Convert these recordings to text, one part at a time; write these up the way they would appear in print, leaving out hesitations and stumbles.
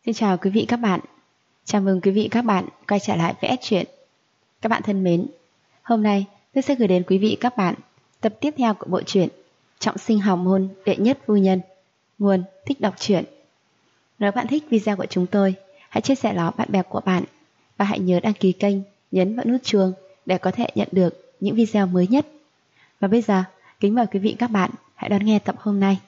Xin chào quý vị các bạn. Chào mừng quý vị các bạn quay trở lại với S Truyện. Các bạn thân mến, hôm nay tôi sẽ gửi đến quý vị các bạn tập tiếp theo của bộ truyện Trọng sinh hào môn đệ nhất phu nhân, nguồn Thích Đọc Truyện. Nếu bạn thích video của chúng tôi, hãy chia sẻ nó bạn bè của bạn và hãy nhớ đăng ký kênh, nhấn vào nút chuông để có thể nhận được những video mới nhất. Và bây giờ, kính mời quý vị các bạn hãy đón nghe tập hôm nay.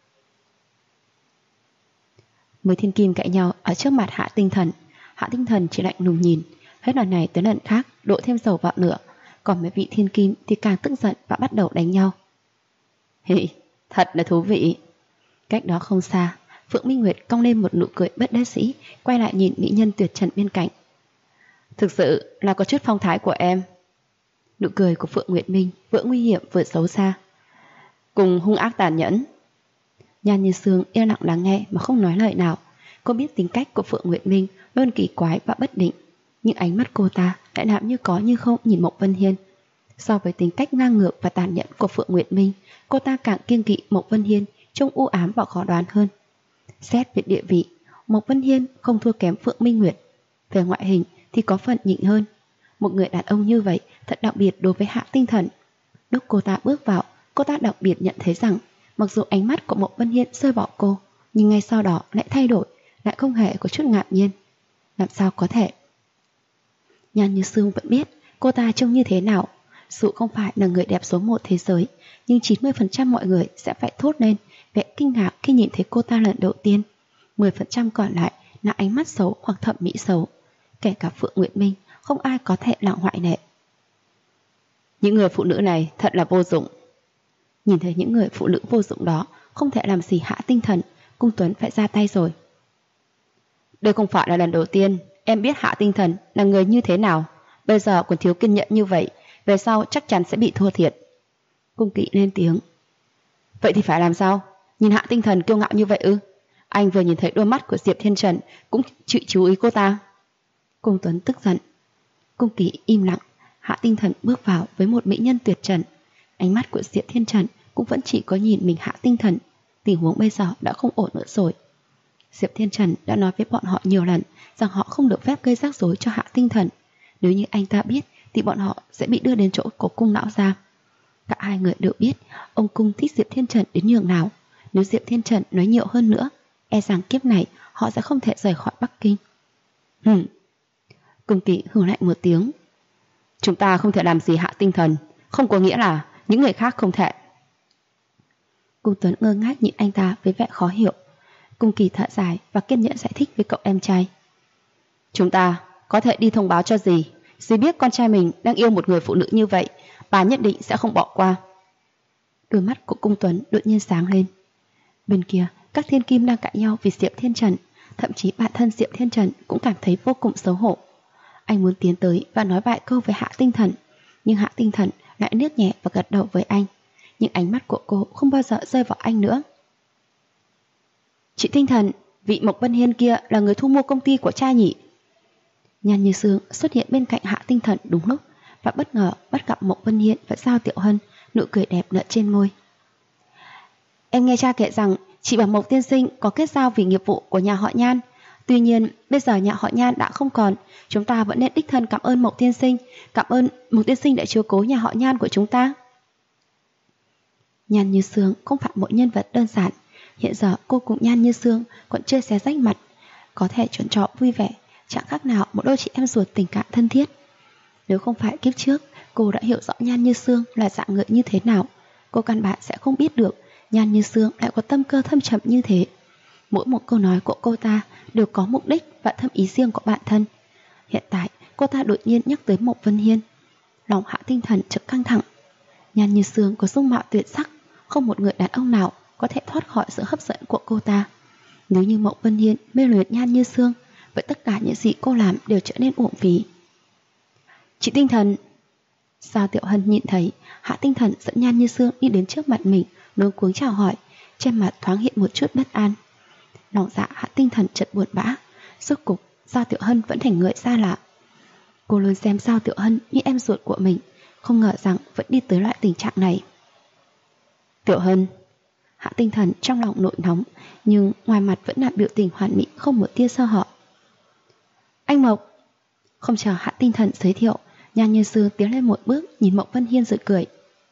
Mười thiên kim cãi nhau ở trước mặt Hạ Tinh Thần. Hạ Tinh Thần chỉ lạnh lùng nhìn, hết lần này tới lần khác đổ thêm dầu vào lửa. Còn mấy vị thiên kim thì càng tức giận và bắt đầu đánh nhau. Hì, thật là thú vị. Cách đó không xa, Phượng Minh Nguyệt cong lên một nụ cười bất đắc dĩ, quay lại nhìn mỹ nhân tuyệt trần bên cạnh. Thực sự là có chút phong thái của em. Nụ cười của Phượng Nguyệt Minh vừa nguy hiểm vừa xấu xa, cùng hung ác tàn nhẫn. Nhan Như Sương yên lặng lắng nghe mà không nói lời nào. Cô biết tính cách của Phượng Nguyệt Minh luôn kỳ quái và bất định, nhưng ánh mắt cô ta lại làm như có như không nhìn Mộc Vân Hiên. So với tính cách ngang ngược và tàn nhẫn của Phượng Nguyệt Minh, cô ta càng kiêng kỵ Mộc Vân Hiên, trông u ám và khó đoán hơn. Xét về địa vị, Mộc Vân Hiên không thua kém Phượng Minh Nguyệt. Về ngoại hình thì có phần nhịn hơn. Một người đàn ông như vậy thật đặc biệt đối với Hạ Tinh Thần. Lúc cô ta bước vào, cô ta đặc biệt nhận thấy rằng mặc dù ánh mắt của Mộc Vân Hiên rơi bỏ cô, nhưng ngay sau đó lại thay đổi, lại không hề có chút ngạc nhiên. Làm sao có thể? Nhan Như Sương vẫn biết cô ta trông như thế nào. Dù không phải là người đẹp số 1 thế giới, nhưng 90% mọi người sẽ phải thốt lên vẻ kinh ngạc khi nhìn thấy cô ta lần đầu tiên. 10% còn lại là ánh mắt xấu hoặc thẩm mỹ xấu. Kể cả Phượng Nguyệt Minh, không ai có thể là ngoại lệ. Những người phụ nữ này thật là vô dụng. Nhìn thấy những người phụ nữ vô dụng đó không thể làm gì Hạ Tinh Thần, Cung Tuấn phải ra tay rồi. Đây không phải là lần đầu tiên em biết Hạ Tinh Thần là người như thế nào. Bây giờ còn thiếu kiên nhẫn như vậy, về sau chắc chắn sẽ bị thua thiệt. Cung Kỵ lên tiếng. Vậy thì phải làm sao? Nhìn Hạ Tinh Thần kiêu ngạo như vậy ư? Anh vừa nhìn thấy đôi mắt của Diệp Thiên Trần cũng chịu chú ý cô ta. Cung Tuấn tức giận. Cung Kỵ im lặng. Hạ Tinh Thần bước vào với một mỹ nhân tuyệt trần. Ánh mắt của Diệp Thiên Trần cũng vẫn chỉ có nhìn mình Hạ Tinh Thần. Tình huống bây giờ đã không ổn nữa rồi. Diệp Thiên Trần đã nói với bọn họ nhiều lần rằng họ không được phép gây rắc rối cho Hạ Tinh Thần. Nếu như anh ta biết thì bọn họ sẽ bị đưa đến chỗ của cung lão gia. Cả hai người đều biết ông cung thích Diệp Thiên Trần đến nhường nào. Nếu Diệp Thiên Trần nói nhiều hơn nữa, e rằng kiếp này họ sẽ không thể rời khỏi Bắc Kinh. Cung Kỵ hừ lạnh một tiếng. Chúng ta không thể làm gì Hạ Tinh Thần, không có nghĩa là những người khác không thể. Cung Tuấn ngơ ngác nhìn anh ta với vẻ khó hiểu. Cung Kỳ thở dài và kiên nhẫn giải thích với cậu em trai. Chúng ta có thể đi thông báo cho dì. Dì biết con trai mình đang yêu một người phụ nữ như vậy, bà nhất định sẽ không bỏ qua. Đôi mắt của Cung Tuấn đột nhiên sáng lên. Bên kia, các thiên kim đang cãi nhau vì Diệp Thiên Trần. Thậm chí bản thân Diệp Thiên Trần cũng cảm thấy vô cùng xấu hổ. Anh muốn tiến tới và nói vài câu với Hạ Tinh Thần, nhưng Hạ Tinh Thần lại liếc nhẹ và gật đầu với anh. Nhưng ánh mắt của cô không bao giờ rơi vào anh nữa. Chị Tinh Thần, vị Mộc Vân Hiên kia là người thu mua công ty của cha nhỉ? Nhan Như Sương xuất hiện bên cạnh Hạ Tinh Thần đúng lúc và bất ngờ bắt gặp Mộc Vân Hiên và Giao Tiểu Hân, nụ cười đẹp nở trên môi. Em nghe cha kể rằng chị và Mộc tiên sinh có kết giao vì nghiệp vụ của nhà họ Nhan. Tuy nhiên bây giờ nhà họ Nhan đã không còn, chúng ta vẫn nên đích thân cảm ơn Mộc tiên sinh. Cảm ơn Mộc tiên sinh đã chiếu cố nhà họ Nhan của chúng ta. Nhan Như Sương không phải một nhân vật đơn giản. Hiện giờ cô cùng Nhan Như Sương còn chưa xé rách mặt, có thể chuyện trò vui vẻ, chẳng khác nào một đôi chị em ruột tình cảm thân thiết. Nếu không phải kiếp trước cô đã hiểu rõ Nhan Như Sương là dạng người như thế nào, cô căn bản sẽ không biết được Nhan Như Sương lại có tâm cơ thâm trầm như thế. Mỗi một câu nói của cô ta đều có mục đích và thâm ý riêng của bản thân. Hiện tại cô ta đột nhiên nhắc tới Mộc Vân Hiên, lòng Hạ Tinh Thần chợt căng thẳng. Nhan Như Sương có dung mạo tuyệt sắc, không một người đàn ông nào có thể thoát khỏi sự hấp dẫn của cô ta. Nếu như Mộc Vân Hiên mê luyến Nhan Như Sương, vậy tất cả những gì cô làm đều trở nên uổng phí. Chị Tinh Thần. Giao Tiểu Hân nhìn thấy Hạ Tinh Thần dẫn Nhan Như Sương đi đến trước mặt mình, luống cuống chào hỏi, trên mặt thoáng hiện một chút bất an. Lòng dạ Hạ Tinh Thần chợt buồn bã. Rốt cục Giao Tiểu Hân vẫn thành người xa lạ. Cô luôn xem Giao Tiểu Hân như em ruột của mình, không ngờ rằng vẫn đi tới loại tình trạng này. Tiểu Hân. Hạ Tinh Thần trong lòng nổi nóng, nhưng ngoài mặt vẫn là biểu tình hoàn mỹ, không một tia sơ hở. Anh Mộc. Không chờ Hạ Tinh Thần giới thiệu, Nhan Như Sương tiến lên một bước, nhìn Mộc Vân Hiên rồi cười.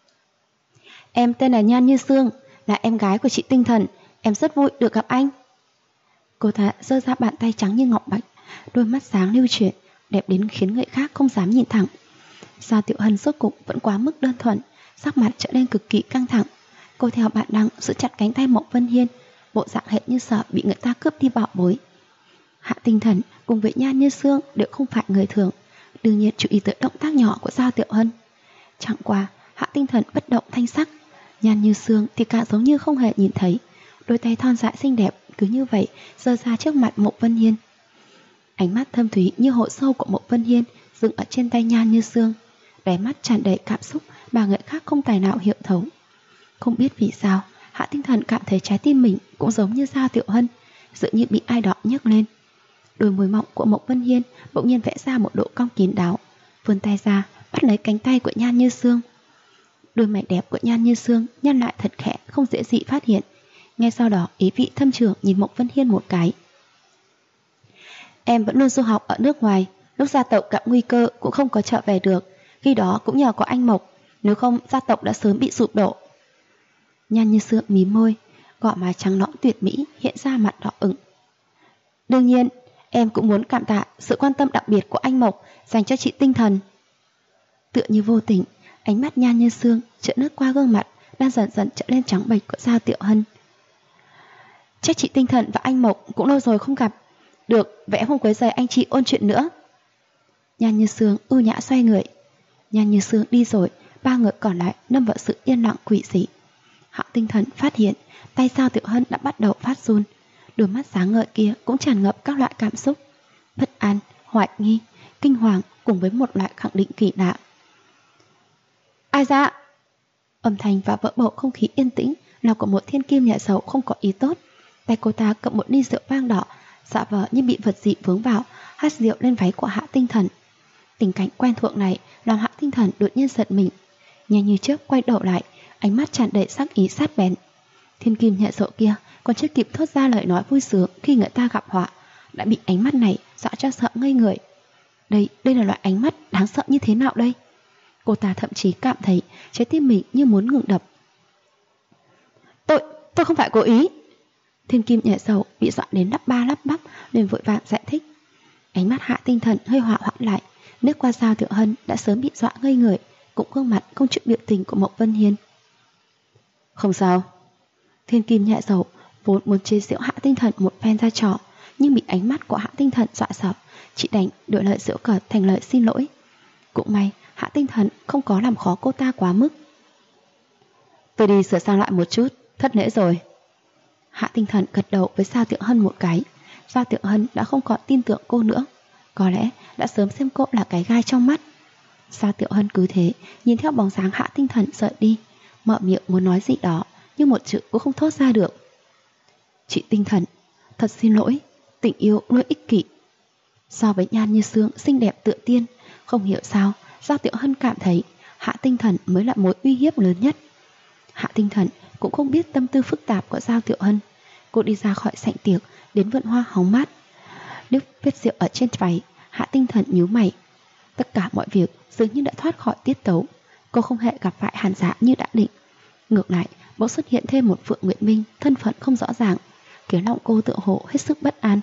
Em tên là Nhan Như Sương, là em gái của chị Tinh Thần, em rất vui được gặp anh. Cô ta giơ ra bàn tay trắng như ngọc bạch, đôi mắt sáng lưu chuyển, đẹp đến khiến người khác không dám nhìn thẳng. Giao Tiểu Hân rốt cục vẫn quá mức đơn thuần, sắc mặt trở nên cực kỳ căng thẳng. Cô theo bản năng giữ chặt cánh tay Mộc Vân Hiên, bộ dạng hệt như sợ bị người ta cướp đi bảo bối. Hạ Tinh Thần cùng với Nhan Như Sương đều không phải người thường, đương nhiên chú ý tới động tác nhỏ của Giao Tiểu Hân. Chẳng qua Hạ Tinh Thần bất động thanh sắc, Nhan Như Sương thì càng giống như không hề nhìn thấy, đôi tay thon dài xinh đẹp cứ như vậy giơ ra trước mặt Mộc Vân Hiên. Ánh mắt thâm thúy như hồ sâu của Mộc Vân Hiên dừng ở trên tay Nhan Như Sương, đáy mắt tràn đầy cảm xúc mà người khác không tài nào hiểu thấu. Không biết vì sao, Hạ Tinh Thần cảm thấy trái tim mình cũng giống như Giao Tiểu Hân, dường như bị ai đó nhấc lên. Đôi môi mọng của Mộc Vân Hiên bỗng nhiên vẽ ra một độ cong kín đáo, vươn tay ra bắt lấy cánh tay của Nhan Như Sương. Đôi mày đẹp của Nhan Như Sương nhăn lại thật khẽ, không dễ dị phát hiện. Ngay sau đó ý vị thâm trường nhìn Mộc Vân Hiên một cái. Em vẫn luôn du học ở nước ngoài, lúc gia tộc gặp nguy cơ cũng không có trở về được, khi đó cũng nhờ có anh Mộc, nếu không gia tộc đã sớm bị sụp đổ. Nhan Như Sương mím môi, gò má trắng nõn tuyệt mỹ hiện ra mặt đỏ ửng. Đương nhiên, em cũng muốn cảm tạ sự quan tâm đặc biệt của anh Mộc dành cho chị Tinh Thần. Tựa như vô tình, ánh mắt Nhan Như Sương chợt lướt qua gương mặt đang dần dần trở lên trắng bệch của Giao Tiểu Hân. Chắc chị Tinh Thần và anh Mộc cũng lâu rồi không gặp. Được, vậy không quấy rầy anh chị ôn chuyện nữa. Nhan Như Sương ưu nhã xoay người. Nhan Như Sương đi rồi, ba người còn lại lâm vào sự yên lặng quỷ dị. Hạ Tinh Thần phát hiện tay Giao Tiểu Hân đã bắt đầu phát run, đôi mắt sáng ngời kia cũng tràn ngập các loại cảm xúc: bất an, hoài nghi, kinh hoàng cùng với một loại khẳng định kỳ lạ. Ai ra? Âm thanh và vỡ bầu không khí yên tĩnh là của một thiên kim nhà giàu không có ý tốt. Tay cô ta cầm một ly rượu vang đỏ, giả vờ như bị vật gì vướng vào, hắt rượu lên váy của Hạ Tinh Thần. Tình cảnh quen thuộc này làm Hạ Tinh Thần đột nhiên giật mình, nhanh như chớp quay đầu lại, ánh mắt tràn đầy sắc ý sát bén. Thiên kim nhà giàu kia còn chưa kịp thốt ra lời nói vui sướng khi người ta gặp họa, đã bị ánh mắt này dọa cho sợ ngây người. Đây là loại ánh mắt đáng sợ như thế nào đây? Cô ta thậm chí cảm thấy trái tim mình như muốn ngừng đập. Tôi không phải cố ý. Thiên kim nhà giàu bị dọa đến lắp ba lắp bắp, liền vội vàng giải thích. Ánh mắt Hạ Tinh Thần hơi hỏa hoãn lại, nước qua Giao Tiểu Hân đã sớm bị dọa ngây người, cũng gương mặt không chút biểu tình của Mộc Vân Hiên. Không sao. Thiên kim nhà giàu vốn muốn chế giễu Hạ Tinh Thần một phen ra trò, nhưng bị ánh mắt của Hạ Tinh Thần dọa sợ, chị đành đổi lời giễu cợt thành lời xin lỗi. Cũng may Hạ Tinh Thần không có làm khó cô ta quá mức. Tôi đi sửa sang lại một chút, thất lễ rồi. Hạ Tinh Thần gật đầu với Giao Tiểu Hân một cái. Giao Tiểu Hân đã không còn tin tưởng cô nữa, có lẽ đã sớm xem cô là cái gai trong mắt. Giao Tiểu Hân cứ thế nhìn theo bóng dáng Hạ Tinh Thần rời đi, mở miệng muốn nói gì đó nhưng một chữ cũng không thốt ra được. Chị Tinh Thần, thật xin lỗi, tình yêu luôn ích kỷ. So với Nhan Như Sương xinh đẹp tựa tiên, không hiểu sao Giao Tiểu Hân cảm thấy Hạ Tinh Thần mới là mối uy hiếp lớn nhất. Hạ Tinh Thần cũng không biết tâm tư phức tạp của Giao Tiểu Hân. Cô đi ra khỏi sảnh tiệc, đến vườn hoa hóng mát. Nước vết rượu ở trên váy, Hạ Tinh Thần nhíu mày. Tất cả mọi việc dường như đã thoát khỏi tiết tấu. Cô không hề gặp phải Hàn Dạ như đã định. Ngược lại, bỗng xuất hiện thêm một Phượng Nguyệt Minh thân phận không rõ ràng, khiến lòng cô tựa hồ hết sức bất an.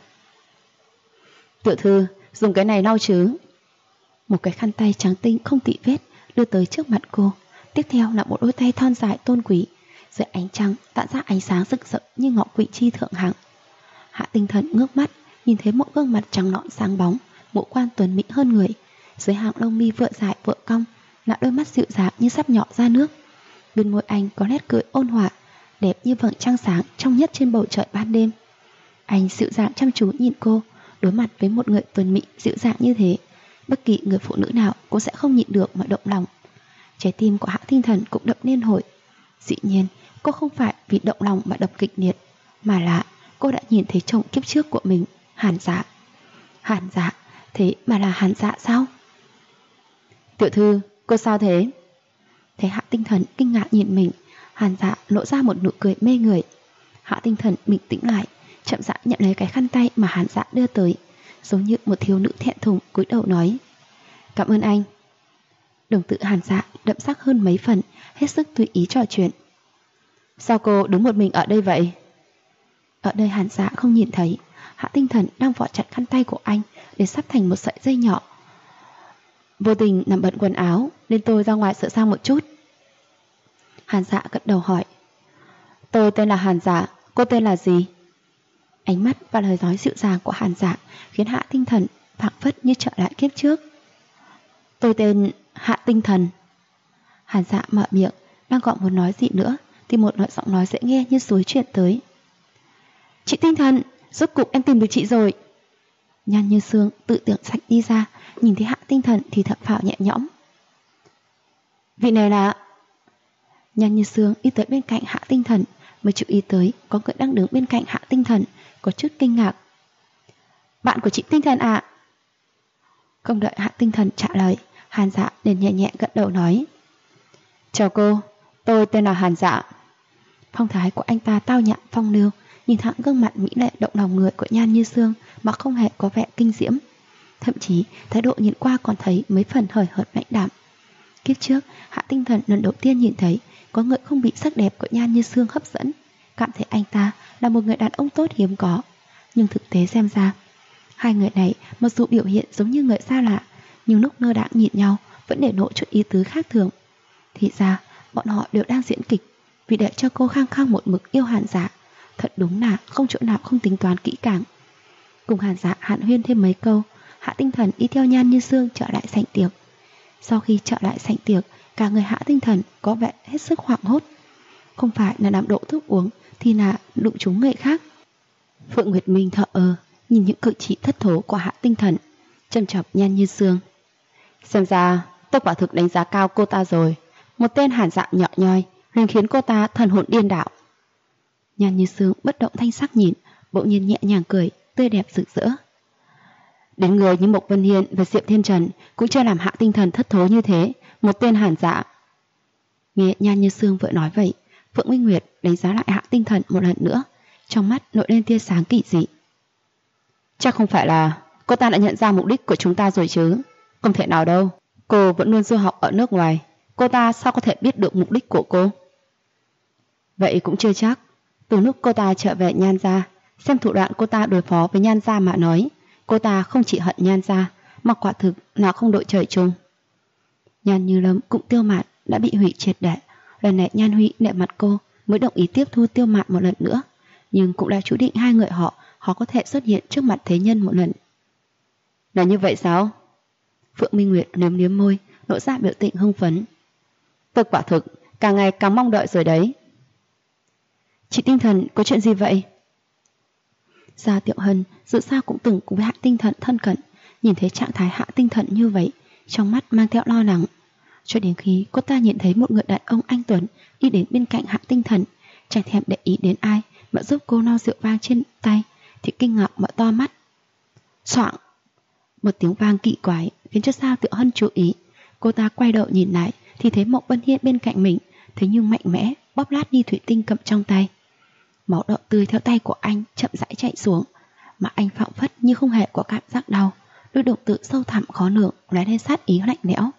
Tiểu thư, dùng cái này lau chứ? Một cái khăn tay trắng tinh không tị vết đưa tới trước mặt cô. Tiếp theo là một đôi tay thon dài tôn quý, dưới ánh trăng tản ra ánh sáng rực rỡ như ngọc quỷ chi thượng hạng. Hạ Tinh Thần ngước mắt, nhìn thấy một gương mặt trắng nõn sáng bóng, ngũ quan tuấn mỹ hơn người, dưới hàng lông mi vừa dài vừa cong là đôi mắt dịu dàng như sắp nhỏ ra nước. Bên môi anh có nét cười ôn hòa, đẹp như vầng trăng sáng trong nhất trên bầu trời ban đêm. Anh dịu dàng chăm chú nhìn cô, đối mặt với một người tuấn mỹ dịu dàng như thế, bất kỳ người phụ nữ nào cũng sẽ không nhịn được mà động lòng. Trái tim của Hạ Tinh Thần cũng đập liên hồi. Dĩ nhiên, cô không phải vì động lòng mà đập kịch liệt, mà là cô đã nhìn thấy chồng kiếp trước của mình, Hàn Dạ. Hàn Dạ, thế mà là Hàn Dạ sao? Tiểu thư, cô sao thế? Thấy Hạ Tinh Thần kinh ngạc nhìn mình, Hàn Dạ lộ ra một nụ cười mê người. Hạ Tinh Thần bình tĩnh lại, chậm rãi nhận lấy cái khăn tay mà Hàn Dạ đưa tới, giống như một thiếu nữ thẹn thùng cúi đầu nói: "Cảm ơn anh." Đồng tử Hàn Dạ đậm sắc hơn mấy phần, hết sức tùy ý trò chuyện. "Sao cô đứng một mình ở đây vậy?" Ở đây Hàn Dạ không nhìn thấy, Hạ Tinh Thần đang vỏ chặt khăn tay của anh đến sắp thành một sợi dây nhỏ. Vô tình nằm bận quần áo nên tôi ra ngoài sửa sang một chút. Hàn Dạ gật đầu hỏi: "Tôi tên là Hàn Dạ, cô tên là gì?" Ánh mắt và lời nói dịu dàng của Hàn Dạ khiến Hạ Tinh Thần phảng phất như trở lại kiếp trước. "Tôi tên Hạ Tinh Thần." Hàn Dạ mở miệng, đang gọi muốn nói gì nữa thì một loại giọng nói dễ nghe như suối truyền tới: "Chị Tinh Thần, rốt cục em tìm được chị rồi." Nhan Như Sương tự tưởng sạch đi ra, nhìn thấy Hạ Tinh Thần thì thở phào nhẹ nhõm. "Vị này là..." Nhan Như Sương đi tới bên cạnh Hạ Tinh Thần, mới chú ý tới có người đang đứng bên cạnh Hạ Tinh Thần, có chút kinh ngạc. "Bạn của chị Tinh Thần ạ?" Không đợi Hạ Tinh Thần trả lời, Hàn Dạ liền nhẹ nhẹ gật đầu nói: "Chào cô, tôi tên là Hàn Dạ." Phong thái của anh ta tao nhã phong lưu, nhìn thẳng gương mặt mỹ lệ động lòng người của Nhan Như Sương mà không hề có vẻ kinh diễm. Thậm chí thái độ nhìn qua còn thấy mấy phần hời hợt lãnh đạm. Kiếp trước, Hạ Tinh Thần lần đầu tiên nhìn thấy có người không bị sắc đẹp của Nhan Như Sương hấp dẫn, cảm thấy anh ta là một người đàn ông tốt hiếm có. Nhưng thực tế xem ra, hai người này mặc dù biểu hiện giống như người xa lạ, nhưng lúc nơ đãng nhìn nhau vẫn để lộ chút ý tứ khác thường. Thì ra, bọn họ đều đang diễn kịch, vì để cho cô khăng khăng một mực yêu Hàn Dạ, thật đúng là không chỗ nào không tính toán kỹ càng. Cùng Hàn Dạ hàn huyên thêm mấy câu, Hạ Tinh Thần đi theo Nhan Như Sương trở lại sảnh tiệc. Sau khi trở lại sảnh tiệc, cả người Hạ Tinh Thần có vẻ hết sức hoảng hốt. Không phải là nằm đổ thuốc uống thì là đụng trúng người khác. Phượng Nguyệt Minh thở nhìn những cử chỉ thất thố của Hạ Tinh Thần, châm chọc Nhan Như Sương. "Xem ra tôi quả thực đánh giá cao cô ta rồi. Một tên Hàn Dạ nhỏ nhoi liền khiến cô ta thần hồn điên đảo." Nhan Như Sương bất động thanh sắc nhìn, bỗng nhiên nhẹ nhàng cười, tươi đẹp rực rỡ. "Đến người như Mộc Vân Hiên và Diệp Thiên Trần cũng chưa làm Hạ Tinh Thần thất thố như thế. Một tên Hàn Dạ." Nghe Nhan Như Sương vừa nói vậy, Phượng Minh Nguyệt đánh giá lại Hạ Tinh Thần một lần nữa, trong mắt nổi lên tia sáng kỳ dị. "Chắc không phải là cô ta đã nhận ra mục đích của chúng ta rồi chứ? Không thể nào đâu. Cô vẫn luôn du học ở nước ngoài, cô ta sao có thể biết được mục đích của cô?" "Vậy cũng chưa chắc. Từ lúc cô ta trở về Nhan gia, xem thủ đoạn cô ta đối phó với Nhan gia mà nói, cô ta không chỉ hận Nhan gia, mà quả thực là không đội trời chung." Nhan Như Lâm cũng Tiêu Mạn đã bị hủy triệt để. Lần này Nhan Huy nể mặt cô mới đồng ý tiếp thu Tiêu Mạn một lần nữa, nhưng cũng đã chú định hai người họ có thể xuất hiện trước mặt thế nhân một lần. "Là như vậy sao?" Phượng Minh Nguyệt liếm liếm môi, lộ ra biểu tình hưng phấn. "Tôi quả thực càng ngày càng mong đợi rồi đấy." "Chị Tinh Thần có chuyện gì vậy?" Gia Tiểu Hân dù sao cũng từng cùng với Hạ Tinh Thần thân cận, nhìn thấy trạng thái Hạ Tinh Thần như vậy, trong mắt mang theo lo lắng. Cho đến khi cô ta nhìn thấy một người đàn ông anh tuấn đi đến bên cạnh Hạ Tinh Thần, chẳng thèm để ý đến ai mà giúp cô lau rượu vang trên tay, thì kinh ngạc mở to mắt. Xoạng! Một tiếng vang kỳ quái khiến cho Gia Tiểu Hân chú ý. Cô ta quay đầu nhìn lại thì thấy Mộc Vân Hiên bên cạnh mình, thế nhưng mạnh mẽ bóp lát ly thủy tinh cầm trong tay. Máu đỏ tươi theo tay của anh chậm rãi chạy xuống, mà anh phảng phất như không hề có cảm giác đau, đôi đồng tử sâu thẳm khó lường lóe lên sát ý lạnh lẽo.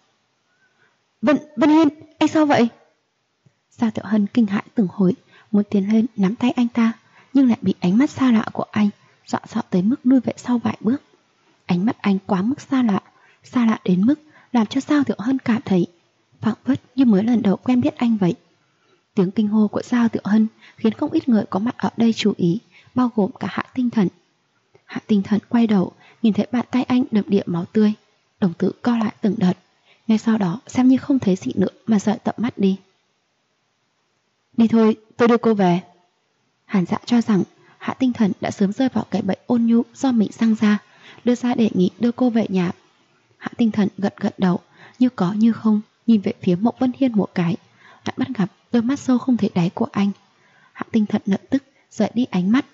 Vân Hiên, anh sao vậy?" Gia Tiểu Hân kinh hãi từng hồi, muốn tiến lên nắm tay anh ta, nhưng lại bị ánh mắt xa lạ của anh dọa sợ tới mức lui về sau vài bước. Ánh mắt anh quá mức xa lạ đến mức làm cho Gia Tiểu Hân cảm thấy phảng phất như mới lần đầu quen biết anh vậy. Tiếng kinh hô của Gia Tiểu Hân khiến không ít người có mặt ở đây chú ý, bao gồm cả Hạ Tinh Thần. Hạ Tinh Thần quay đầu, nhìn thấy bàn tay anh đầm đìa máu tươi, đồng tử co lại từng đợt. Ngay sau đó xem như không thấy gì nữa mà rời tầm mắt đi. "Đi thôi, tôi đưa cô về." Hàn Dạ cho rằng Hạ Tinh Thần đã sớm rơi vào cái bẫy ôn nhu do mình sang ra, đưa ra đề nghị đưa cô về nhà. Hạ Tinh Thần gật đầu, như có như không, nhìn về phía Mộc Vân Hiên một cái, lại bắt gặp đôi mắt sâu không thấy đáy của anh. Hạ Tinh Thần lập tức rời đi ánh mắt.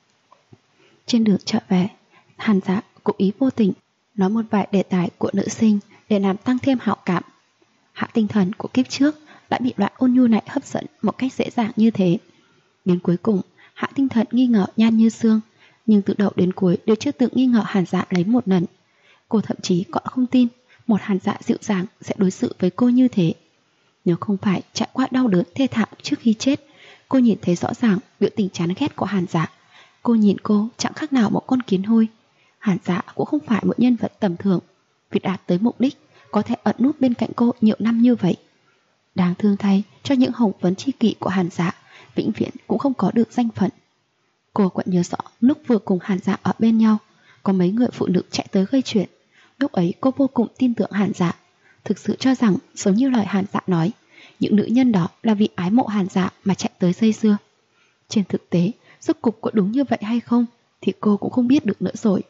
Trên đường trở về, Hàn Dạ cố ý vô tình nói một vài đề tài của nữ sinh để làm tăng thêm hảo cảm. Hạ Tinh Thần của kiếp trước đã bị loại ôn nhu này hấp dẫn một cách dễ dàng như thế. Đến cuối cùng, Hạ Tinh Thần nghi ngờ Nhan Như Sương, nhưng từ đầu đến cuối đều chưa từng nghi ngờ Hàn Dạ lấy một lần. Cô thậm chí còn không tin một Hàn Dạ dịu dàng sẽ đối xử với cô như thế. Nếu không phải trải qua đau đớn thê thảm trước khi chết, cô nhìn thấy rõ ràng biểu tình chán ghét của Hàn Dạ. Cô nhìn cô chẳng khác nào một con kiến hôi. Hàn Dạ cũng không phải một nhân vật tầm thường, vì đạt tới mục đích có thể ẩn núp bên cạnh cô nhiều năm như vậy. Đáng thương thay cho những hồng vấn tri kỷ của Hàn Dạ, vĩnh viễn cũng không có được danh phận. Cô vẫn nhớ rõ lúc vừa cùng Hàn Dạ ở bên nhau, có mấy người phụ nữ chạy tới gây chuyện. Lúc ấy cô vô cùng tin tưởng Hàn Dạ, thực sự cho rằng giống như lời Hàn Dạ nói, những nữ nhân đó là vì ái mộ Hàn Dạ mà chạy tới dây dưa. Trên thực tế, rốt cục có đúng như vậy hay không thì cô cũng không biết được nữa rồi.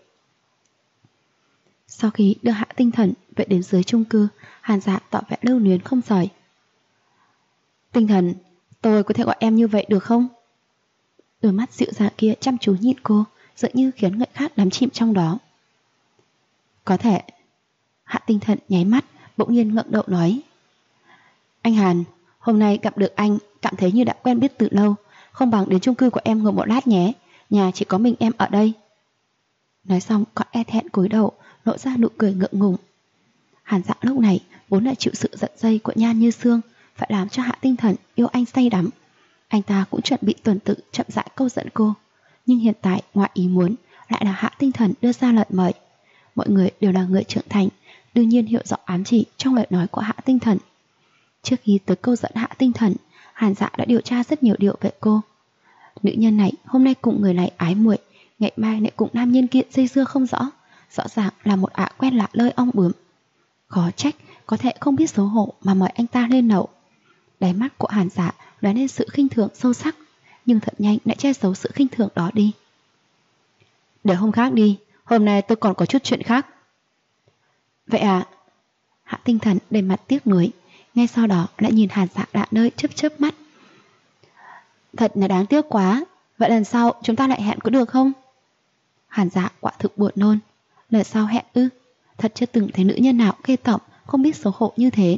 Sau khi đưa Hạ Tinh Thần về đến dưới chung cư, Hàn Dạ tỏ vẻ lưu luyến không rời. Tinh Thần, tôi có thể gọi em như vậy được không? Đôi mắt dịu dàng kia chăm chú nhìn cô, dường như khiến người khác đắm chìm trong đó. Có thể. Hạ Tinh Thần nháy mắt, bỗng nhiên ngẩng đầu nói. Anh Hàn, hôm nay gặp được anh, cảm thấy như đã quen biết từ lâu. Không bằng đến chung cư của em ngồi một lát nhé, nhà chỉ có mình em ở đây. Nói xong còn e thẹn cúi đầu, lộ ra nụ cười ngượng ngùng. Hàn Dạ lúc này vốn là chịu sự giận dây của Nhan Như Sương, phải làm cho Hạ Tinh Thần yêu anh say đắm. Anh ta cũng chuẩn bị tuần tự chậm rãi câu dẫn cô, nhưng hiện tại ngoại ý muốn lại là Hạ Tinh Thần đưa ra lời mời. Mọi người đều là người trưởng thành, đương nhiên hiểu rõ ám chỉ trong lời nói của Hạ Tinh Thần. Trước khi tới câu dẫn Hạ Tinh Thần, Hàn Dạ đã điều tra rất nhiều điều về cô. Nữ nhân này hôm nay cùng người này ái muội, ngày mai lại cùng nam nhân kia dây dưa không rõ, rõ ràng là một ả quen lạ lơi ong bướm. Khó trách có thể không biết xấu hổ mà mời anh ta lên lầu. Đáy mắt của Hàn Dạ lóe lên sự khinh thường sâu sắc, nhưng thật nhanh lại che giấu sự khinh thường đó đi. Để hôm khác đi, hôm nay tôi còn có chút chuyện khác. Vậy à? Hạ Tinh Thần đầy mặt tiếc nuối, ngay sau đó lại nhìn Hàn Dạ lạ nơi chớp chớp mắt. Thật là đáng tiếc quá, vậy lần sau chúng ta lại hẹn có được không? Hàn Dạ quả thực buồn nôn. Lần sau hẹn ư? Thật chưa từng thấy nữ nhân nào ghê tởm, không biết xấu hổ như thế.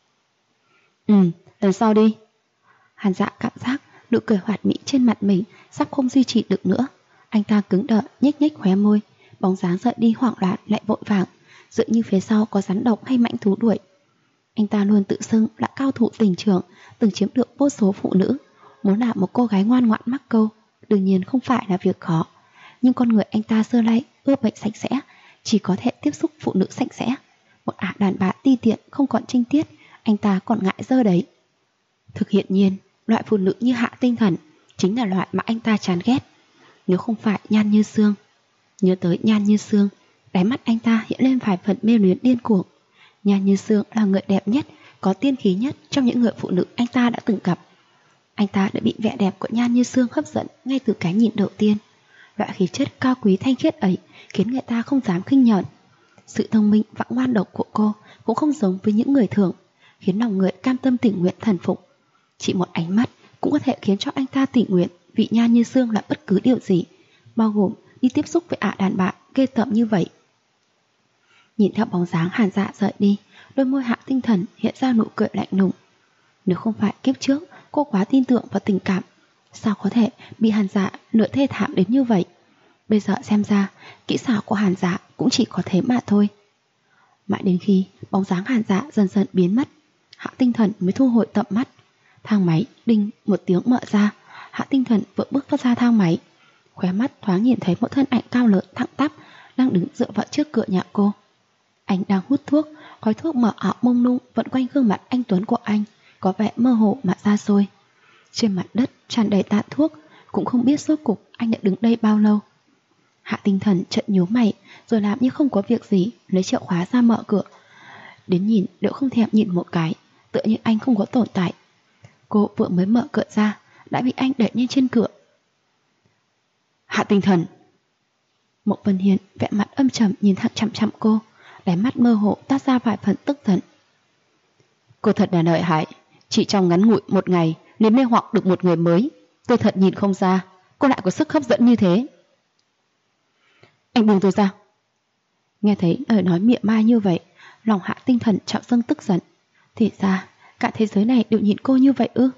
Lần sau đi. Hàn Dạ cảm giác nụ cười hoạt mỹ trên mặt mình sắp không duy trì được nữa. Anh ta cứng đờ, nhếch nhếch khóe môi, bóng dáng rời đi hoảng loạn lại vội vàng, dường như phía sau có rắn độc hay mãnh thú đuổi. Anh ta luôn tự xưng là cao thủ tình trường, từng chiếm được vô số phụ nữ. Muốn làm một cô gái ngoan ngoãn mắc câu, đương nhiên không phải là việc khó. Nhưng con người anh ta xưa nay ưa bệnh sạch sẽ, chỉ có thể tiếp xúc phụ nữ sạch sẽ. Một ả đàn bà ti tiện không còn trinh tiết, anh ta còn ngại dơ đấy. Thực hiện nhiên, loại phụ nữ như Hạ Tinh Thần chính là loại mà anh ta chán ghét. Nếu không phải Nhan Như Sương. Nhớ tới Nhan Như Sương, đáy mắt anh ta hiện lên vài phần mê luyến điên cuồng. Nhan Như Sương là người đẹp nhất, có tiên khí nhất trong những người phụ nữ anh ta đã từng gặp. Anh ta đã bị vẻ đẹp của Nhan Như Sương hấp dẫn ngay từ cái nhìn đầu tiên. Loại khí chất cao quý thanh khiết ấy khiến người ta không dám khinh nhờn. Sự thông minh và ngoan độc của cô cũng không giống với những người thường, khiến lòng người cam tâm tình nguyện thần phục. Chỉ một ánh mắt cũng có thể khiến cho anh ta tình nguyện vì Nhan Như Sương làm bất cứ điều gì, bao gồm đi tiếp xúc với ả đàn bà ghê tởm như vậy. Nhìn theo bóng dáng Hàn Dạ rời đi, đôi môi Hạ Tinh Thần hiện ra nụ cười lạnh lùng. Nếu không phải kiếp trước cô quá tin tưởng vào tình cảm, sao có thể bị Hàn Dạ nửa thê thảm đến như vậy? Bây giờ xem ra kỹ xảo của Hàn Dạ cũng chỉ có thế mà thôi. Mãi đến khi bóng dáng Hàn Dạ dần dần biến mất, Hạ Tinh Thần mới thu hồi tầm mắt. Thang máy đinh một tiếng mở ra. Hạ Tinh Thần vừa bước ra thang máy, khóe mắt thoáng nhìn thấy một thân ảnh cao lớn thẳng tắp đang đứng dựa vào trước cửa nhà cô. Anh đang hút thuốc, khói thuốc mờ ảo mông lung vẫn quanh gương mặt anh tuấn của anh, có vẻ mơ hồ mà xa xôi. Trên mặt đất tràn đầy tàn thuốc, cũng không biết rốt cục anh đã đứng đây bao lâu. Hạ Tinh Thần chợt nhíu mày, rồi làm như không có việc gì, lấy chìa khóa ra mở cửa. Đến nhìn đều không thèm nhìn một cái, tựa như anh không có tồn tại. Cô vừa mới mở cửa ra đã bị anh đẩy lên trên cửa. Hạ Tinh Thần. Mộ Vân Hiên vẻ mặt âm trầm nhìn thẳng chằm chằm cô, đáy mắt mơ hồ toát ra vài phần tức giận. Cô thật là lợi hại, chỉ trong ngắn ngủi một ngày nên mê hoặc được một người mới. Tôi thật nhìn không ra cô lại có sức hấp dẫn như thế. Anh buông tôi ra. Nghe thấy lời nói mỉa mai như vậy, lòng Hạ Tinh Thần chạm dâng tức giận. Thì ra Cả thế giới này đều nhìn cô như vậy ư?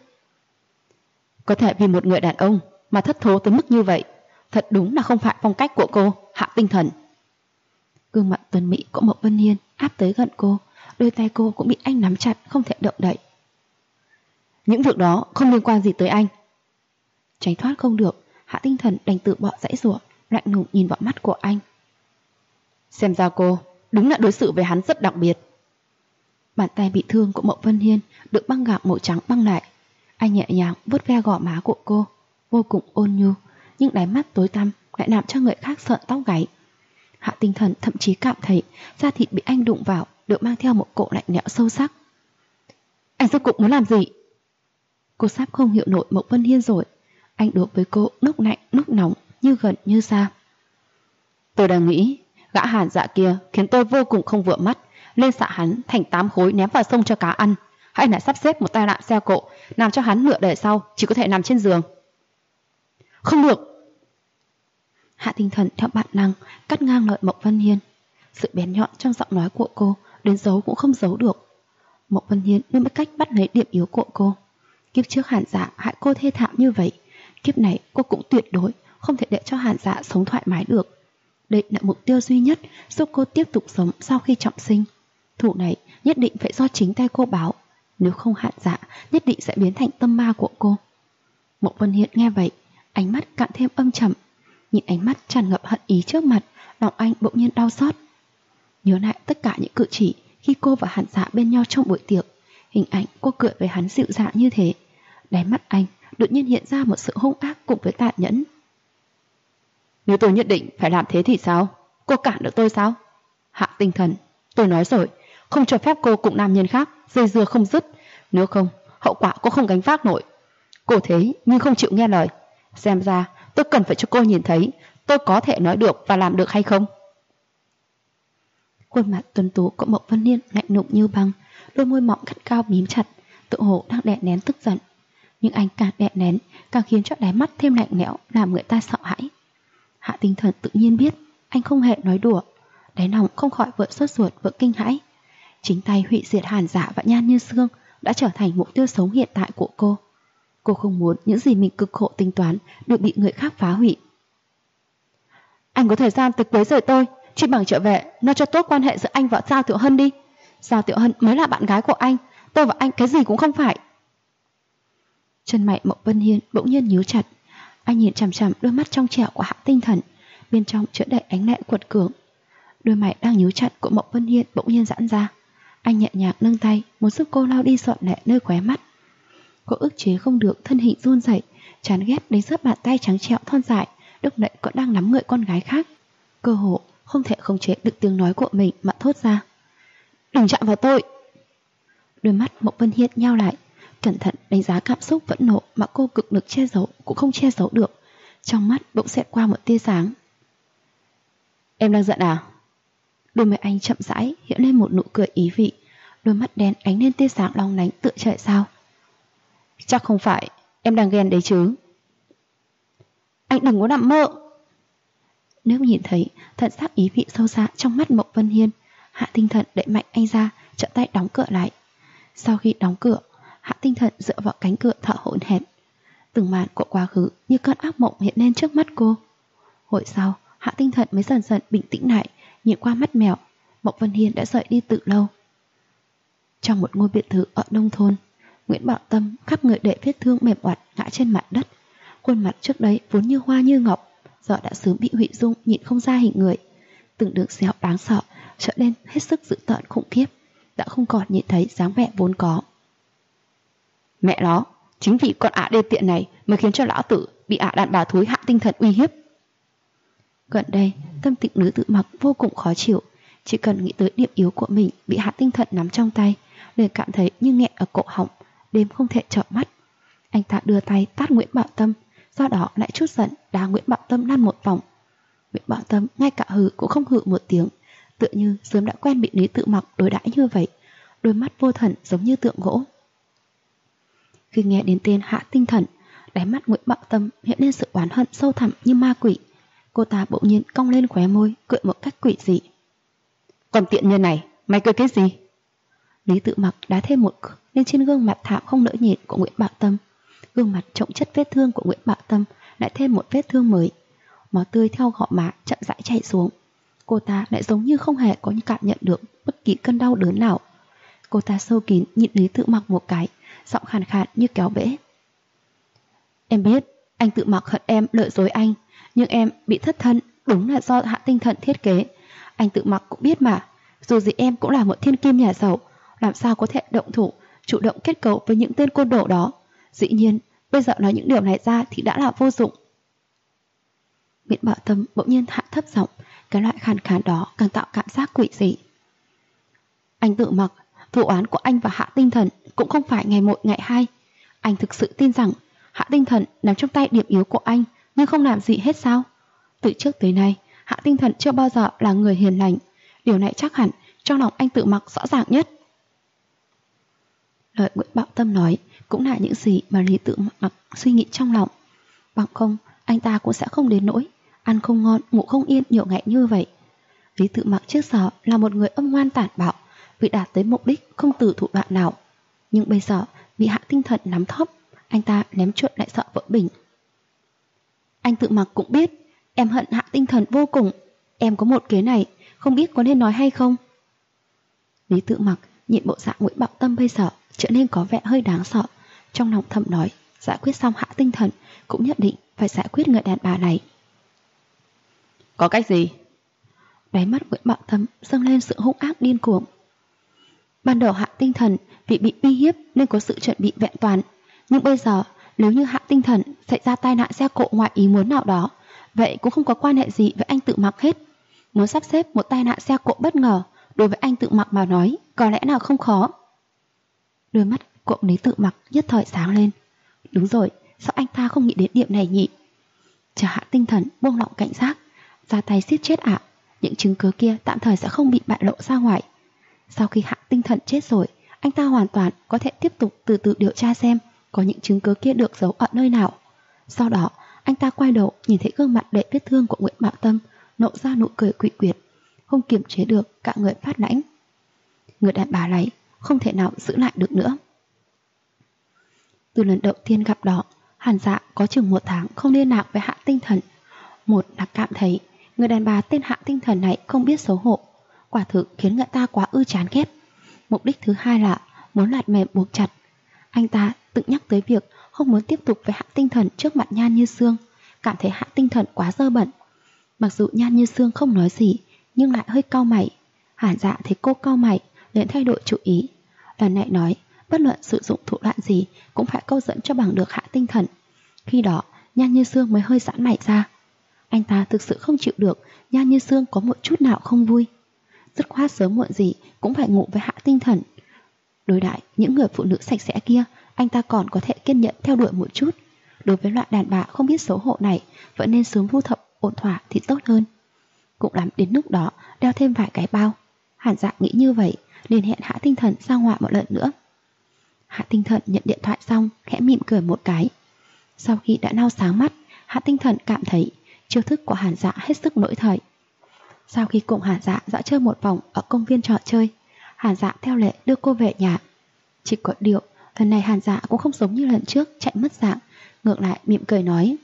Có thể vì một người đàn ông mà thất thố tới mức như vậy, thật đúng là không phải phong cách của cô, Hạ Tinh Thần. Gương mặt tuấn mỹ của Mộc Vân Hiên áp tới gần cô, đôi tay cô cũng bị anh nắm chặt không thể động đậy. Những việc đó không liên quan gì tới anh. Tránh thoát không được, Hạ Tinh Thần đành tự bỏ giãy giụa, lạnh lùng nhìn vào mắt của anh. Xem ra cô đúng là đối xử với hắn rất đặc biệt. Bàn tay bị thương của Mộc Vân Hiên được băng gạc màu trắng băng lại. Anh nhẹ nhàng vuốt ve gò má của cô, vô cùng ôn nhu, nhưng đáy mắt tối tăm lại làm cho người khác sợn tóc gáy. Hạ Tinh Thần thậm chí cảm thấy da thịt bị anh đụng vào được mang theo một cỗ lạnh lẽo sâu sắc. Anh rốt cuộc muốn làm gì? Cô sắp không hiểu nổi Mộc Vân Hiên rồi. Anh đối với cô lúc lạnh lúc nóng, như gần như xa. Tôi đang nghĩ gã Hàn Dạ kia khiến tôi vô cùng không vừa mắt, lên xạ hắn thành 8 khối ném vào sông cho cá ăn, hay là sắp xếp một tai nạn xe cộ làm cho hắn nửa đời sau chỉ có thể nằm trên giường. Không được! Hạ Tinh Thần theo bản năng cắt ngang lời Mộc Vân Hiên. Sự bén nhọn trong giọng nói của cô đến giấu cũng không giấu được. Mộc Vân Hiên luôn biết cách bắt lấy điểm yếu của cô. Kiếp trước Hàn Dạ hại cô thê thảm như vậy, kiếp này cô cũng tuyệt đối không thể để cho Hàn Dạ sống thoải mái được. Đây là mục tiêu duy nhất giúp cô tiếp tục sống sau khi trọng sinh. Thủ này nhất định phải do chính tay cô báo, nếu không Hàn Dạ nhất định sẽ biến thành tâm ma của cô. Mộc Vân Hiên nghe vậy, ánh mắt càng thêm âm trầm. Nhìn ánh mắt tràn ngập hận ý trước mặt, lòng anh bỗng nhiên đau xót. Nhớ lại tất cả những cử chỉ khi cô và Hàn Dạ bên nhau trong buổi tiệc, hình ảnh cô cười với hắn dịu dàng như thế, đáy mắt anh đột nhiên hiện ra một sự hung ác cùng với tàn nhẫn. Nếu tôi nhất định phải làm thế thì sao? Cô cản được tôi sao? Hạ Tinh Thần, tôi nói rồi, không cho phép cô cùng nam nhân khác dây dưa không dứt, nếu không hậu quả cô không gánh vác nổi. Cô thế nhưng không chịu nghe lời, xem ra tôi cần phải cho cô nhìn thấy tôi có thể nói được và làm được hay không. Khuôn mặt tuấn tú của Mộc Vân Hiên lạnh lùng như băng, đôi môi mọng gắt cao mím chặt, tự hồ đang đè nén tức giận. Nhưng anh càng đè nén càng khiến cho đáy mắt thêm lạnh lẽo, làm người ta sợ hãi. Hạ Tinh Thần tự nhiên biết anh không hề nói đùa, đáy lòng không khỏi vừa sốt ruột vừa kinh hãi. Chính tay hủy diệt Hàn Dạ và Nhan Như Sương đã trở thành mục tiêu sống hiện tại của cô. Cô không muốn những gì mình cực khổ tính toán được bị người khác phá hủy. Anh có thời gian tới quấy rầy tôi, truy bằng trở về, nói cho tốt quan hệ giữa anh và Giao Tiểu Hân đi. Giao Tiểu Hân mới là bạn gái của anh, tôi và anh cái gì cũng không phải. Chân mày Mộc Vân Hiên bỗng nhiên nhíu chặt. Anh nhìn chằm chằm đôi mắt trong trẻo của Hạ Tinh Thần, bên trong chứa đầy ánh lệ quật cường. Đôi mày đang nhíu chặt của Mộc Vân Hiên bỗng nhiên giãn ra. Anh nhẹ nhàng nâng tay muốn giúp cô lau đi giọt lệ nơi khóe mắt. Cô ức chế không được thân hình run rẩy, chán ghét đánh rớt bàn tay trắng trẻo thon dài lúc nãy còn đang nắm người con gái khác. Cơ hồ không thể khống chế được tiếng nói của mình mà thốt ra. Đừng chạm vào tôi! Đôi mắt Mộc Vân Hiên nheo lại, cẩn thận đánh giá cảm xúc phẫn nộ mà cô cực lực che giấu cũng không che giấu được. Trong mắt bỗng xẹt qua một tia sáng. Em đang giận à? Đôi môi anh chậm rãi hiện lên một nụ cười ý vị, đôi mắt đen ánh lên tia sáng long lánh tựa trời sao. Chắc không phải, em đang ghen đấy chứ. Anh đừng có nằm mơ! Nếu nhìn thấy thần sắc ý vị sâu xa trong mắt Mộc Vân Hiên, Hạ Tinh Thần đẩy mạnh anh ra, trợ tay đóng cửa lại. Sau khi đóng cửa, Hạ Tinh Thần dựa vào cánh cửa thở hổn hển. Từng màn của quá khứ như cơn ác mộng hiện lên trước mắt cô. Hồi sau, Hạ Tinh Thần mới dần dần bình tĩnh lại, nhìn qua mắt mèo. Mộc Vân Hiên đã rời đi từ lâu. Trong một ngôi biệt thự ở nông thôn, Nguyễn Bảo Tâm khắp người để vết thương mềm oặt ngã trên mặt đất. Khuôn mặt trước đấy vốn như hoa như ngọc, giờ đã sớm bị hủy dung nhịn không ra hình người. Từng đường xéo đáng sợ trở nên hết sức dữ tợn khủng khiếp, đã không còn nhìn thấy dáng vẻ vốn có. Mẹ nó, chính vì con ả đê tiện này mới khiến cho lão tử bị ả đàn bà thúi Hạ Tinh Thần uy hiếp. Gần đây, tâm tình Lữ Tự Mặc vô cùng khó chịu. Chỉ cần nghĩ tới điểm yếu của mình bị Hạ Tinh Thần nắm trong tay, liền cảm thấy như nghẹn ở cổ họng, đêm không thể chợp mắt. Anh ta đưa tay tát Nguyễn Bảo Tâm, sau đó lại chút giận đá Nguyễn Bảo Tâm lăn một vòng. Nguyễn Bảo Tâm ngay cả hừ cũng không hừ một tiếng, tựa như sớm đã quen bị Lý Tự Mặc đối đãi như vậy, đôi mắt vô thần giống như tượng gỗ. Khi nghe đến tên Hạ Tinh Thần, đáy mắt Nguyễn Bảo Tâm hiện lên sự oán hận sâu thẳm như ma quỷ. Cô ta bỗng nhiên cong lên khóe môi, cười một cách quỷ dị. Còn tiện nhân này, mày cười cái gì? Lý Tự Mặc đá thêm một cước lên trên gương mặt thảm không nỡ nhìn của Nguyễn Bảo Tâm. Gương mặt chồng chất vết thương của Nguyễn Bảo Tâm lại thêm một vết thương mới. Máu tươi theo gò má chậm rãi chảy xuống. Cô ta lại giống như không hề có cảm nhận được bất kỳ cơn đau đớn nào. Cô ta sâu kín nhìn Lý Tự Mặc một cái, giọng khàn khàn như kéo bể. Em biết anh Tự Mặc hận em lừa dối anh, nhưng em bị thất thân đúng là do Hạ Tinh Thần thiết kế. Anh Tự Mặc cũng biết mà, dù gì em cũng là một thiên kim nhà giàu, làm sao có thể động thủ chủ động kết cấu với những tên côn đồ đó. Dĩ nhiên bây giờ nói những điều này ra thì đã là vô dụng. Nguyễn Bảo Tâm bỗng nhiên hạ thấp giọng, cái loại khàn khàn đó càng tạo cảm giác quỷ dị. Anh Tự Mặc, vụ án của anh và Hạ Tinh Thần cũng không phải ngày một ngày hai. Anh thực sự tin rằng Hạ Tinh Thần nằm trong tay điểm yếu của anh nhưng không làm gì hết sao? Từ trước tới nay Hạ Tinh Thần chưa bao giờ là người hiền lành. Điều này chắc hẳn trong lòng anh Tự Mặc rõ ràng nhất. Lời Nguyễn Bảo Tâm nói cũng là những gì mà Lý Tự Mặc suy nghĩ trong lòng. Bằng không anh ta cũng sẽ không đến nỗi ăn không ngon ngủ không yên nhiều ngày như vậy. Lý Tự Mặc trước giờ là một người âm ngoan tàn bạo, vì đạt tới mục đích không từ thủ đoạn nào. Nhưng bây giờ bị Hạ Tinh Thần nắm thóp, anh ta ném chuyện lại sợ vỡ bình. Anh Tự Mặc cũng biết em hận Hạ Tinh Thần vô cùng. Em có một kế này, không biết có nên nói hay không? Lý Tự Mặc nhìn bộ dạng Nguyễn Bảo Tâm bây giờ trở nên có vẻ hơi đáng sợ, trong lòng thầm nói giải quyết xong Hạ Tinh Thần cũng nhất định phải giải quyết người đàn bà này. Có cách gì? Đáy mắt Nguyễn Bảo Tâm dâng lên sự hung ác điên cuồng. Ban đầu Hạ Tinh Thần vì bị uy hiếp nên có sự chuẩn bị vẹn toàn, nhưng bây giờ nếu như Hạ Tinh Thần xảy ra tai nạn xe cộ ngoại ý muốn nào đó, vậy cũng không có quan hệ gì với anh Tự Mặc hết. Muốn sắp xếp một tai nạn xe cộ bất ngờ đối với anh Tự Mặc mà nói có lẽ nào không khó. Đôi mắt của Lý Tự Mặc nhất thời sáng lên. Đúng rồi, sao anh ta không nghĩ đến điểm này nhỉ? Chờ Hạ Tinh Thần buông lỏng cảnh giác, ra tay giết chết ạ, những chứng cứ kia tạm thời sẽ không bị bại lộ ra ngoài. Sau khi Hạ Tinh Thần chết rồi, anh ta hoàn toàn có thể tiếp tục từ từ điều tra xem có những chứng cứ kia được giấu ở nơi nào. Sau đó, anh ta quay đầu nhìn thấy gương mặt đầy vết thương của Nguyễn Bảo Tâm, nộ ra nụ cười quỷ quyệt, không kiềm chế được cả người phát lãnh. Người đàn bà này không thể nào giữ lại được nữa. Từ lần đầu tiên gặp đó, Hàn Dạ có chừng 1 tháng không liên lạc với Hạ Tinh Thần. Một là cảm thấy người đàn bà tên Hạ Tinh Thần này không biết xấu hổ, quả thực khiến người ta quá ư chán ghét. Mục đích thứ hai là muốn lạt mềm buộc chặt. Anh ta tự nhắc tới việc không muốn tiếp tục với Hạ Tinh Thần trước mặt Nhan Như Sương, cảm thấy Hạ Tinh Thần quá dơ bẩn. Mặc dù Nhan Như Sương không nói gì nhưng lại hơi cau mày. Hàn Dạ thấy cô cau mày liền thay đổi chủ ý. Lần này nói bất luận sử dụng thủ đoạn gì cũng phải câu dẫn cho bằng được Hạ Tinh Thần. Khi đó Nhan Như Sương mới hơi giãn mày ra. Anh ta thực sự không chịu được Nhan Như Sương có một chút nào không vui. Dứt khoát sớm muộn gì cũng phải ngủ với Hạ Tinh Thần. Đối đãi những người phụ nữ sạch sẽ kia, anh ta còn có thể kiên nhẫn theo đuổi một chút. Đối với loại đàn bà không biết xấu hổ này, vẫn nên sớm thu thập ổn thỏa thì tốt hơn. Cũng lắm đến lúc đó đeo thêm vài cái bao. Hàn Dạ nghĩ như vậy, liền hẹn Hạ Tinh Thần ra ngoài một lần nữa. Hạ Tinh Thần nhận điện thoại xong, khẽ mỉm cười một cái. Sau khi đã lau sáng mắt, Hạ Tinh Thần cảm thấy chiêu thức của Hàn Dạ hết sức lỗi thời. Sau khi cùng Hàn Dạ dạo chơi một vòng ở công viên trò chơi, Hàn Dạ theo lệ đưa cô về nhà. Chỉ có điều lần này Hàn Dạ cũng không giống như lần trước chạy mất dạng, ngược lại mỉm cười nói: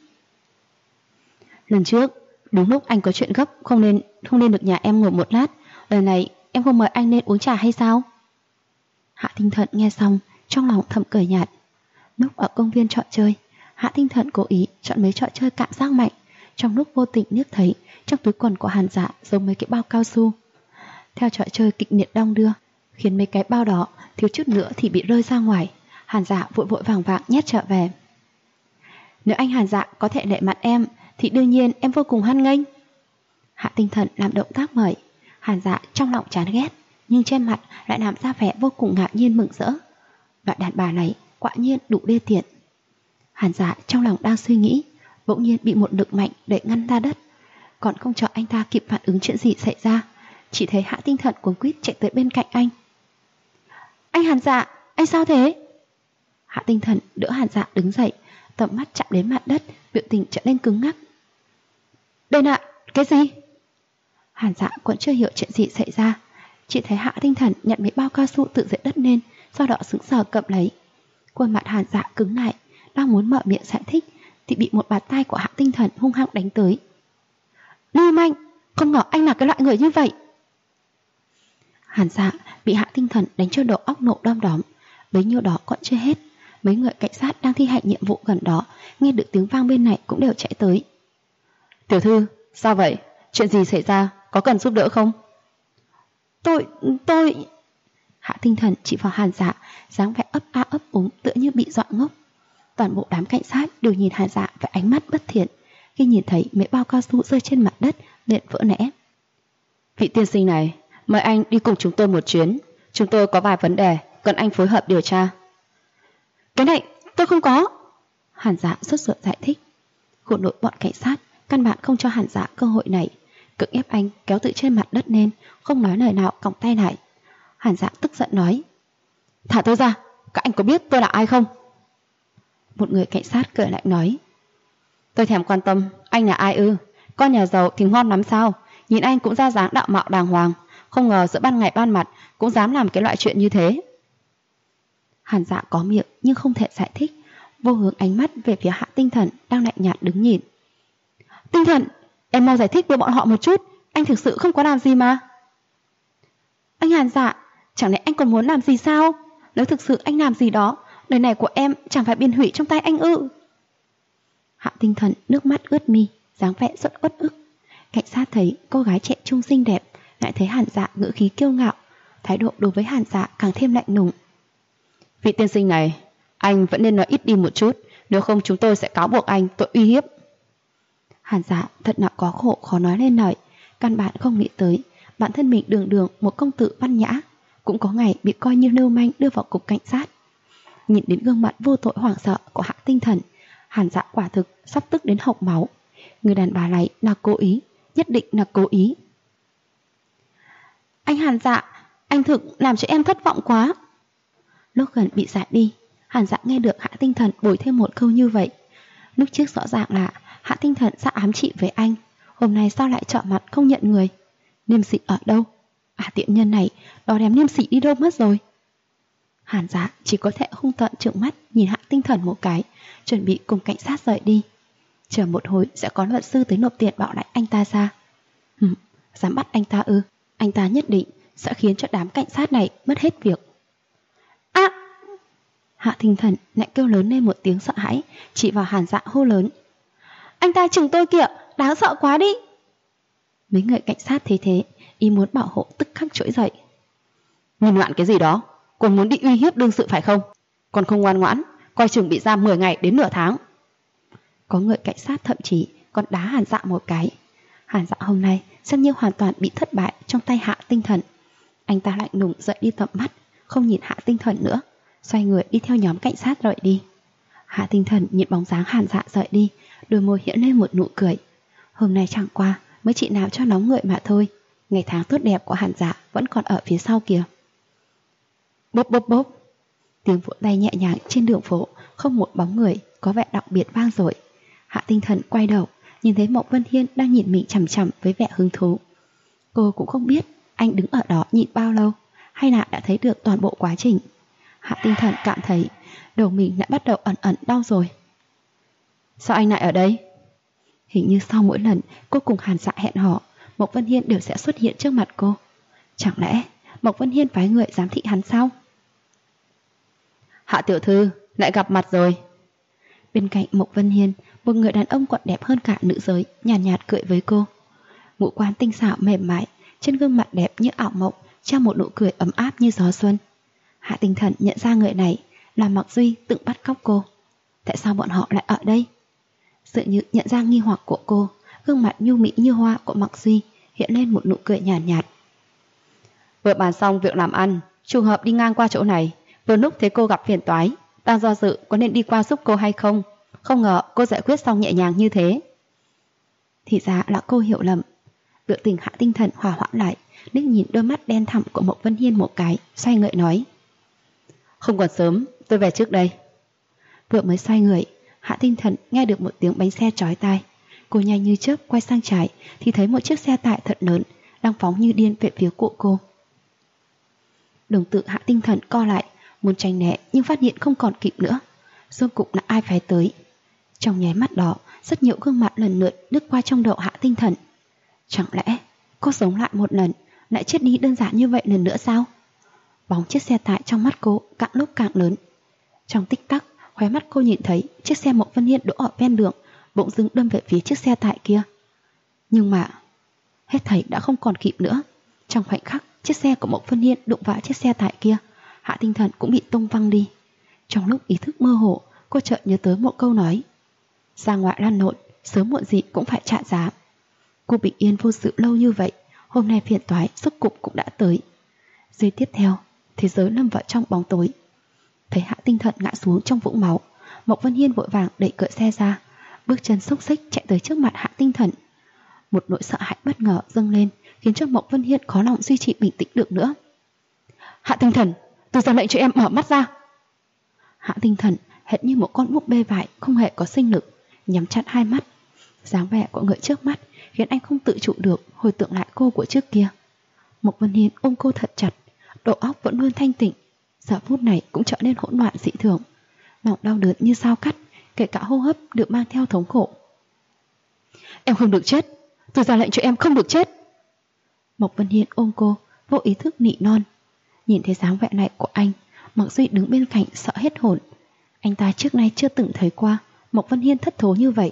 lần trước đúng lúc anh có chuyện gấp, không nên được nhà em ngồi một lát. Lần này em không mời anh nên uống trà hay sao? Hạ Tinh Thần nghe xong trong lòng thầm cười nhạt. Lúc ở công viên trò chơi, Hạ Tinh Thần cố ý chọn mấy trò chơi cảm giác mạnh. Trong lúc vô tình liếc thấy trong túi quần của Hàn Dạ giống mấy cái bao cao su. Theo trò chơi kịch liệt đong đưa, khiến mấy cái bao đó thiếu chút nữa thì bị rơi ra ngoài. Hàn Dạ vội vội vàng vàng nhét trở về. Nếu anh Hàn Dạ có thể lệ mặt em thì đương nhiên em vô cùng hoan nghênh. Hạ Tinh Thần làm động tác mời. Hàn Dạ trong lòng chán ghét, nhưng trên mặt lại làm ra vẻ vô cùng ngạc nhiên mừng rỡ. Loại đàn bà này quả nhiên đủ đê tiện. Hàn Dạ trong lòng đang suy nghĩ, bỗng nhiên bị một lực mạnh đẩy ngăn ra đất. Còn không cho anh ta kịp phản ứng chuyện gì xảy ra, chỉ thấy Hạ Tinh Thần cuống quýt chạy tới bên cạnh anh. Anh Hàn Dạ, anh sao thế? Hạ Tinh Thần đỡ Hàn Dạ đứng dậy, tầm mắt chạm đến mặt đất, biểu tình trở nên cứng ngắc. Đây nè, cái gì? Hàn Dạ còn chưa hiểu chuyện gì xảy ra, Chỉ thấy Hạ Tinh Thần nhặt mấy bao cao su từ dưới đất lên, sau đó sững sờ cầm lấy. Khuôn mặt Hàn Dạ cứng lại, đang muốn mở miệng giải thích thì bị một bạt tay của Hạ Tinh Thần hung hăng đánh tới. Lưu manh, không ngờ anh là cái loại người như vậy. Hàn Dạ bị Hạ Tinh Thần đánh cho đầu óc nổ đom đóm. Bấy nhiêu đó còn chưa hết, mấy người cảnh sát đang thi hành nhiệm vụ gần đó nghe được tiếng vang bên này cũng đều chạy tới. Tiểu thư, sao vậy? Chuyện gì xảy ra? Có cần giúp đỡ không? Tôi... Hạ Tinh Thần chỉ vào Hàn Dạ, dáng vẻ ấp a ấp úng tựa như bị dọa ngốc. Toàn bộ đám cảnh sát đều nhìn Hàn Dạ với ánh mắt bất thiện. Khi nhìn thấy mấy bao cao su rơi trên mặt đất liền vỡ nẽ. Vị tiên sinh này, mời anh đi cùng chúng tôi một chuyến. Chúng tôi có vài vấn đề cần anh phối hợp điều tra. Cái này tôi không có. Hàn Dạ sốt ruột giải thích. Của nội bọn cảnh sát căn bản không cho Hàn Dạ cơ hội này, cưỡng ép anh kéo từ trên mặt đất lên, không nói lời nào, còng tay lại. Hàn Dạ tức giận nói: Thả tôi ra, các anh có biết tôi là ai không? Một người cảnh sát cười lạnh nói: Tôi thèm quan tâm anh là ai ư? Con nhà giàu thì ngon lắm sao? Nhìn anh cũng ra dáng đạo mạo đàng hoàng, không ngờ giữa ban ngày ban mặt cũng dám làm cái loại chuyện như thế. Hàn Dạ có miệng nhưng không thể giải thích, vô hướng ánh mắt về phía Hạ Tinh Thần đang lạnh nhạt đứng nhìn. Tinh Thần, em mau giải thích với bọn họ một chút, anh thực sự không có làm gì mà. Anh Hàn Dạ, chẳng lẽ anh còn muốn làm gì sao? Nếu thực sự anh làm gì đó, đời này của em chẳng phải biên hủy trong tay anh ư? Hạ Tinh Thần nước mắt ướt mi, dáng vẻ rất uất ức. Cảnh sát thấy cô gái trẻ trung xinh đẹp, lại thấy Hàn Dạ ngữ khí kiêu ngạo, thái độ đối với Hàn Dạ càng thêm lạnh lùng. Vị tiên sinh này, anh vẫn nên nói ít đi một chút, nếu không chúng tôi sẽ cáo buộc anh tội uy hiếp. Hàn Dạ thật là có khổ khó nói lên lời, căn bản không nghĩ tới bản thân mình đường đường một công tử văn nhã, cũng có ngày bị coi như lưu manh đưa vào cục cảnh sát. Nhìn đến gương mặt vô tội hoảng sợ của Hạ Tinh Thần, Hàn Dạ quả thực sắp tức đến hộc máu. Người đàn bà này là cố ý, nhất định là cố ý. Anh Hàn Dạ, anh thực làm cho em thất vọng quá. Lúc gần bị dạt đi, Hàn Dạ nghe được Hạ Tinh Thần bồi thêm một câu như vậy. Lúc trước rõ ràng là Hạ Tinh Thần sẽ ám trị với anh, hôm nay sao lại trọ mặt không nhận người? Niêm Sỉ ở đâu? À, tiện nhân này, đó đem Niêm Sỉ đi đâu mất rồi? Hàn Dạ chỉ có thể hung tợn trợn mắt nhìn Hạ Tinh Thần một cái, chuẩn bị cùng cảnh sát rời đi. Chờ một hồi sẽ có luật sư tới nộp tiền bảo lãnh anh ta ra. Dám bắt anh ta ư? Anh ta nhất định sẽ khiến cho đám cảnh sát này mất hết việc. Hạ Tinh Thần lại kêu lớn lên một tiếng sợ hãi, chỉ vào Hàn Dạ hô lớn: Anh ta chừng tôi kìa, đáng sợ quá đi. Mấy người cảnh sát thấy thế, ý muốn bảo hộ tức khắc trỗi dậy. Nhìn loạn cái gì đó, còn muốn đi uy hiếp đương sự phải không? Còn không ngoan ngoãn, coi chừng bị giam 10 ngày đến nửa tháng. Có người cảnh sát thậm chí còn đá Hàn Dạ một cái. Hàn Dạ hôm nay xem như hoàn toàn bị thất bại trong tay Hạ Tinh Thần. Anh ta lạnh lùng dậy đi tầm mắt, không nhìn Hạ Tinh Thần nữa, xoay người đi theo nhóm cảnh sát rời đi. Hạ Tinh Thần nhìn bóng dáng Hàn Dạ rời đi, đôi môi hiện lên một nụ cười. Hôm nay chẳng qua mới chỉ làm cho nóng người mà thôi, ngày tháng tốt đẹp của Hàn Dạ vẫn còn ở phía sau kìa. Bốp bốp bốp, tiếng vỗ tay nhẹ nhàng trên đường phố, không một bóng người, có vẻ đặc biệt vang dội. Hạ Tinh Thần quay đầu, nhìn thấy Mộc Vân Hiên đang nhìn mình chằm chằm với vẻ hứng thú. Cô cũng không biết anh đứng ở đó nhịn bao lâu, hay là đã thấy được toàn bộ quá trình. Hạ Tinh Thần cảm thấy đầu mình đã bắt đầu ẩn ẩn đau rồi. Sao anh lại ở đây? Hình như sau mỗi lần cô cùng Hàn Dạ hẹn hò, Mộc Vân Hiên đều sẽ xuất hiện trước mặt cô. Chẳng lẽ Mộc Vân Hiên phái người giám thị hắn sao? Hạ tiểu thư, lại gặp mặt rồi. Bên cạnh Mộc Vân Hiên, một người đàn ông còn đẹp hơn cả nữ giới, nhàn nhạt cười với cô. Ngũ quan tinh xảo mềm mại, trên gương mặt đẹp như ảo mộng, treo một nụ cười ấm áp như gió xuân. Hạ Tinh Thần nhận ra người này là Mạc Duy từng bắt cóc cô. Tại sao bọn họ lại ở đây? Dường như nhận ra nghi hoặc của cô, gương mặt nhu mỹ như hoa của Mạc Duy hiện lên một nụ cười nhàn nhạt. Vừa bàn xong việc làm ăn, trùng hợp đi ngang qua chỗ này, vừa lúc thấy cô gặp phiền toái, đang do dự có nên đi qua giúp cô hay không. Không ngờ cô giải quyết xong nhẹ nhàng như thế. Thì ra là cô hiểu lầm. Biểu tình Hạ Tinh Thần hòa hoãn lại, liếc nhìn đôi mắt đen thẳm của Mộc Vân Hiên một cái, xoay người nói: Không còn sớm, tôi về trước đây. Vừa mới xoay người, Hạ Tinh Thần nghe được một tiếng bánh xe chói tai. Cô nhanh như chớp quay sang trái thì thấy một chiếc xe tải thật lớn đang phóng như điên về phía của cô. Đồng tử Hạ Tinh Thần co lại, muốn tránh né nhưng phát hiện không còn kịp nữa. Rốt cục là ai phái tới? Trong nháy mắt đó, rất nhiều gương mặt lần lượt lướt qua trong đầu Hạ Tinh Thần. Chẳng lẽ cô sống lại một lần, lại chết đi đơn giản như vậy lần nữa sao? Bóng chiếc xe tải trong mắt cô càng lúc càng lớn. Trong tích tắc, khóe mắt cô nhìn thấy chiếc xe Mộc Vân Hiên đỗ ở ven đường, bỗng dưng đâm về phía chiếc xe tải kia. Nhưng mà hết thảy đã không còn kịp nữa. Trong khoảnh khắc, chiếc xe của Mộc Vân Hiên đụng vào chiếc xe tải kia, Hạ Tinh Thần cũng bị tung văng đi. Trong lúc ý thức mơ hồ, cô chợt nhớ tới một câu nói: ra ngoại lăn lộn, sớm muộn gì cũng phải trả giá. Cô bình yên vô sự lâu như vậy, hôm nay phiền toái rốt cục cũng đã tới. Giây tiếp theo, thế giới lâm vào trong bóng tối. Thấy Hạ Tinh Thần ngã xuống trong vũng máu, Mộc Vân Hiên vội vàng đẩy cửa xe ra, bước chân xốc xích chạy tới trước mặt Hạ Tinh Thần. Một nỗi sợ hãi bất ngờ dâng lên, khiến cho Mộc Vân Hiên khó lòng duy trì bình tĩnh được nữa. Hạ Tinh Thần, tôi ra lệnh cho em mở mắt ra. Hạ Tinh Thần hệt như một con búp bê vải không hề có sinh lực, nhắm chặt hai mắt. Dáng vẻ của người trước mắt khiến anh không tự chủ được hồi tưởng lại cô của trước kia. Mộc Vân Hiên ôm cô thật chặt, đầu óc vẫn luôn thanh tịnh, giờ phút này cũng trở nên hỗn loạn dị thường. Lòng đau đớn như dao cắt, kể cả hô hấp được mang theo thống khổ. Em không được chết, tôi ra lệnh cho em không được chết. Mộc Vân Hiên ôm cô, vô ý thức nỉ non. Nhìn thấy dáng vẻ này của anh, Mạc Duy đứng bên cạnh sợ hết hồn. Anh ta trước nay chưa từng thấy qua Mộc Vân Hiên thất thố như vậy.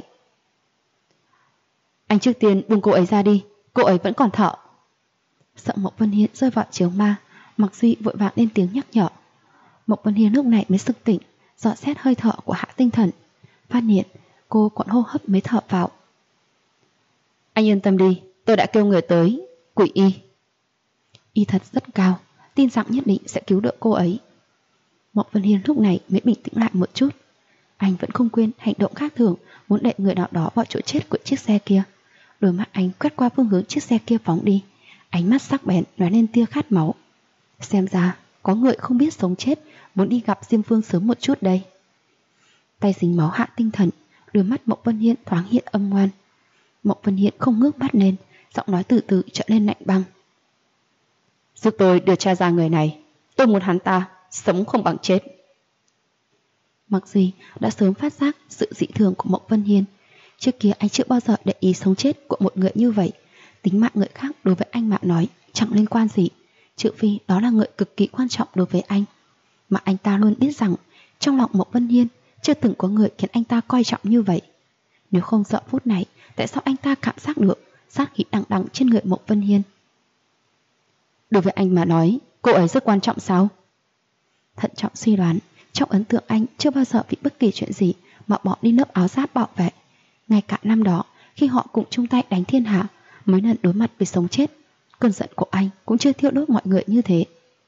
Anh trước tiên buông cô ấy ra đi, cô ấy vẫn còn thở. Sợ Mộc Vân Hiên rơi vào chiếu ma, Mạc Duy vội vàng lên tiếng nhắc nhở. Mộc Vân Hiên lúc này mới sực tỉnh, dò xét hơi thở của Hạ Tinh Thần, phát hiện cô còn hô hấp mới thở vào. Anh yên tâm đi, tôi đã kêu người tới, quỷ y. Y thật rất cao, tin rằng nhất định sẽ cứu được cô ấy. Mộc Vân Hiên lúc này mới bình tĩnh lại một chút. Anh vẫn không quên hành động khác thường, muốn đẩy người nào đó vào chỗ chết của chiếc xe kia. Đôi mắt anh quét qua phương hướng chiếc xe kia phóng đi, ánh mắt sắc bén lóe lên tia khát máu. Xem ra có người không biết sống chết, muốn đi gặp Diêm Vương sớm một chút đây. Tay dính máu Hạ Tinh Thần, đôi mắt Mộc Vân Hiên thoáng hiện âm ngoan. Mộc Vân Hiên không ngước mắt lên, giọng nói từ từ trở lên lạnh băng. Giúp tôi điều tra ra người này, tôi muốn hắn ta sống không bằng chết. Mặc gì đã sớm phát giác sự dị thường của Mộc Vân Hiên. Trước kia anh chưa bao giờ để ý sống chết của một người như vậy. Tính mạng người khác đối với anh mà nói chẳng liên quan gì, trừ phi đó là người cực kỳ quan trọng đối với anh. Mà anh ta luôn biết rằng trong lòng Mộc Vân Hiên chưa từng có người khiến anh ta coi trọng như vậy. Nếu không giờ phút này, tại sao anh ta cảm giác được sát khí đằng đằng trên người Mộc Vân Hiên? Đối với anh mà nói, cô ấy rất quan trọng sao? Thận trọng suy đoán, trong ấn tượng anh chưa bao giờ vì bất kỳ chuyện gì mà bỏ đi lớp áo giáp bảo vệ. Ngay cả năm đó, khi họ cùng chung tay đánh thiên hạ, mấy lần đối mặt với sống chết, cơn giận của anh cũng chưa thiêu đốt mọi người như thế.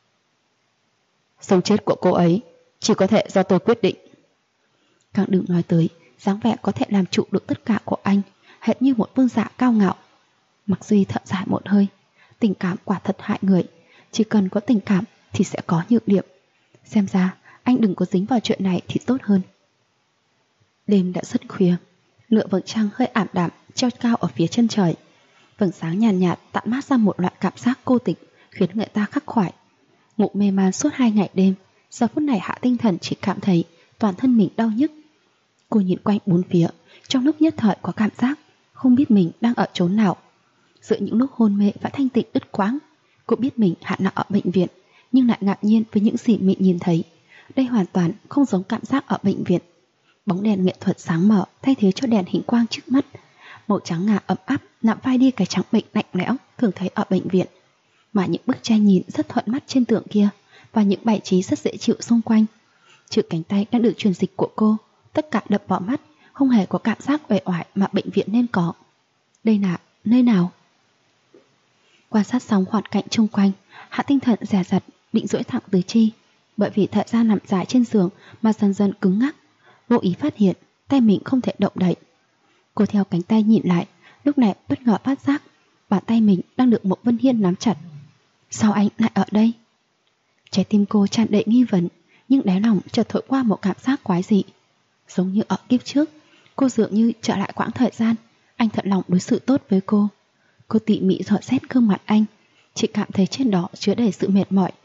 Sống chết của cô ấy chỉ có thể do tôi quyết định. Càng đừng nói tới dáng vẻ có thể làm chủ được tất cả của anh, hệt như một vương giả cao ngạo. Mặc Duy thở dài một hơi. Tình cảm quả thật hại người, chỉ cần có tình cảm thì sẽ có nhược điểm. Xem ra anh đừng có dính vào chuyện này thì tốt hơn. Đêm đã rất khuya, lửa vầng trăng hơi ảm đạm treo cao ở phía chân trời. Vầng sáng nhàn nhạt tản mát ra một loại cảm giác cô tịch, khiến người ta khắc khoải. Ngủ mê man suốt 2 ngày đêm, giờ phút này Hạ Tinh Thần chỉ cảm thấy toàn thân mình đau nhức. Cô nhìn quanh bốn phía, trong lúc nhất thời có cảm giác không biết mình đang ở chốn nào. Giữa những lúc hôn mê và thanh tịnh đứt quãng, cô biết mình hẳn là ở bệnh viện, nhưng lại ngạc nhiên với những gì mình nhìn thấy. Đây hoàn toàn không giống cảm giác ở bệnh viện. Bóng đèn nghệ thuật sáng mở thay thế cho đèn hình quang trước mắt. Màu trắng ngà ấm áp nạm phai đi cái trắng bệnh lạnh lẽo thường thấy ở bệnh viện. Mà những bức tranh nhìn rất thuận mắt trên tường kia và những bài trí rất dễ chịu xung quanh, chữ cánh tay đang được truyền dịch của cô, tất cả đập vào mắt, không hề có cảm giác uể oải mà bệnh viện nên có. Đây là nơi nào? Quan sát xong hoàn cảnh xung quanh, Hạ Tinh Thần dè dặt định duỗi thẳng tứ chi, bởi vì thời gian nằm dài trên giường mà dần dần cứng ngắc. Vô ý phát hiện tay mình không thể động đậy. Cô theo cánh tay nhìn lại, lúc này bất ngờ phát giác bàn tay mình đang được Mộc Vân Hiên nắm chặt. Sao anh lại ở đây? Trái tim cô tràn đầy nghi vấn, nhưng đáy lòng chợt thổi qua một cảm giác quái dị. Giống như ở kiếp trước, cô dường như trở lại quãng thời gian anh thật lòng đối xử tốt với cô. Cô tỉ mỉ dò xét gương mặt anh, chỉ cảm thấy trên đó chứa đầy sự mệt mỏi.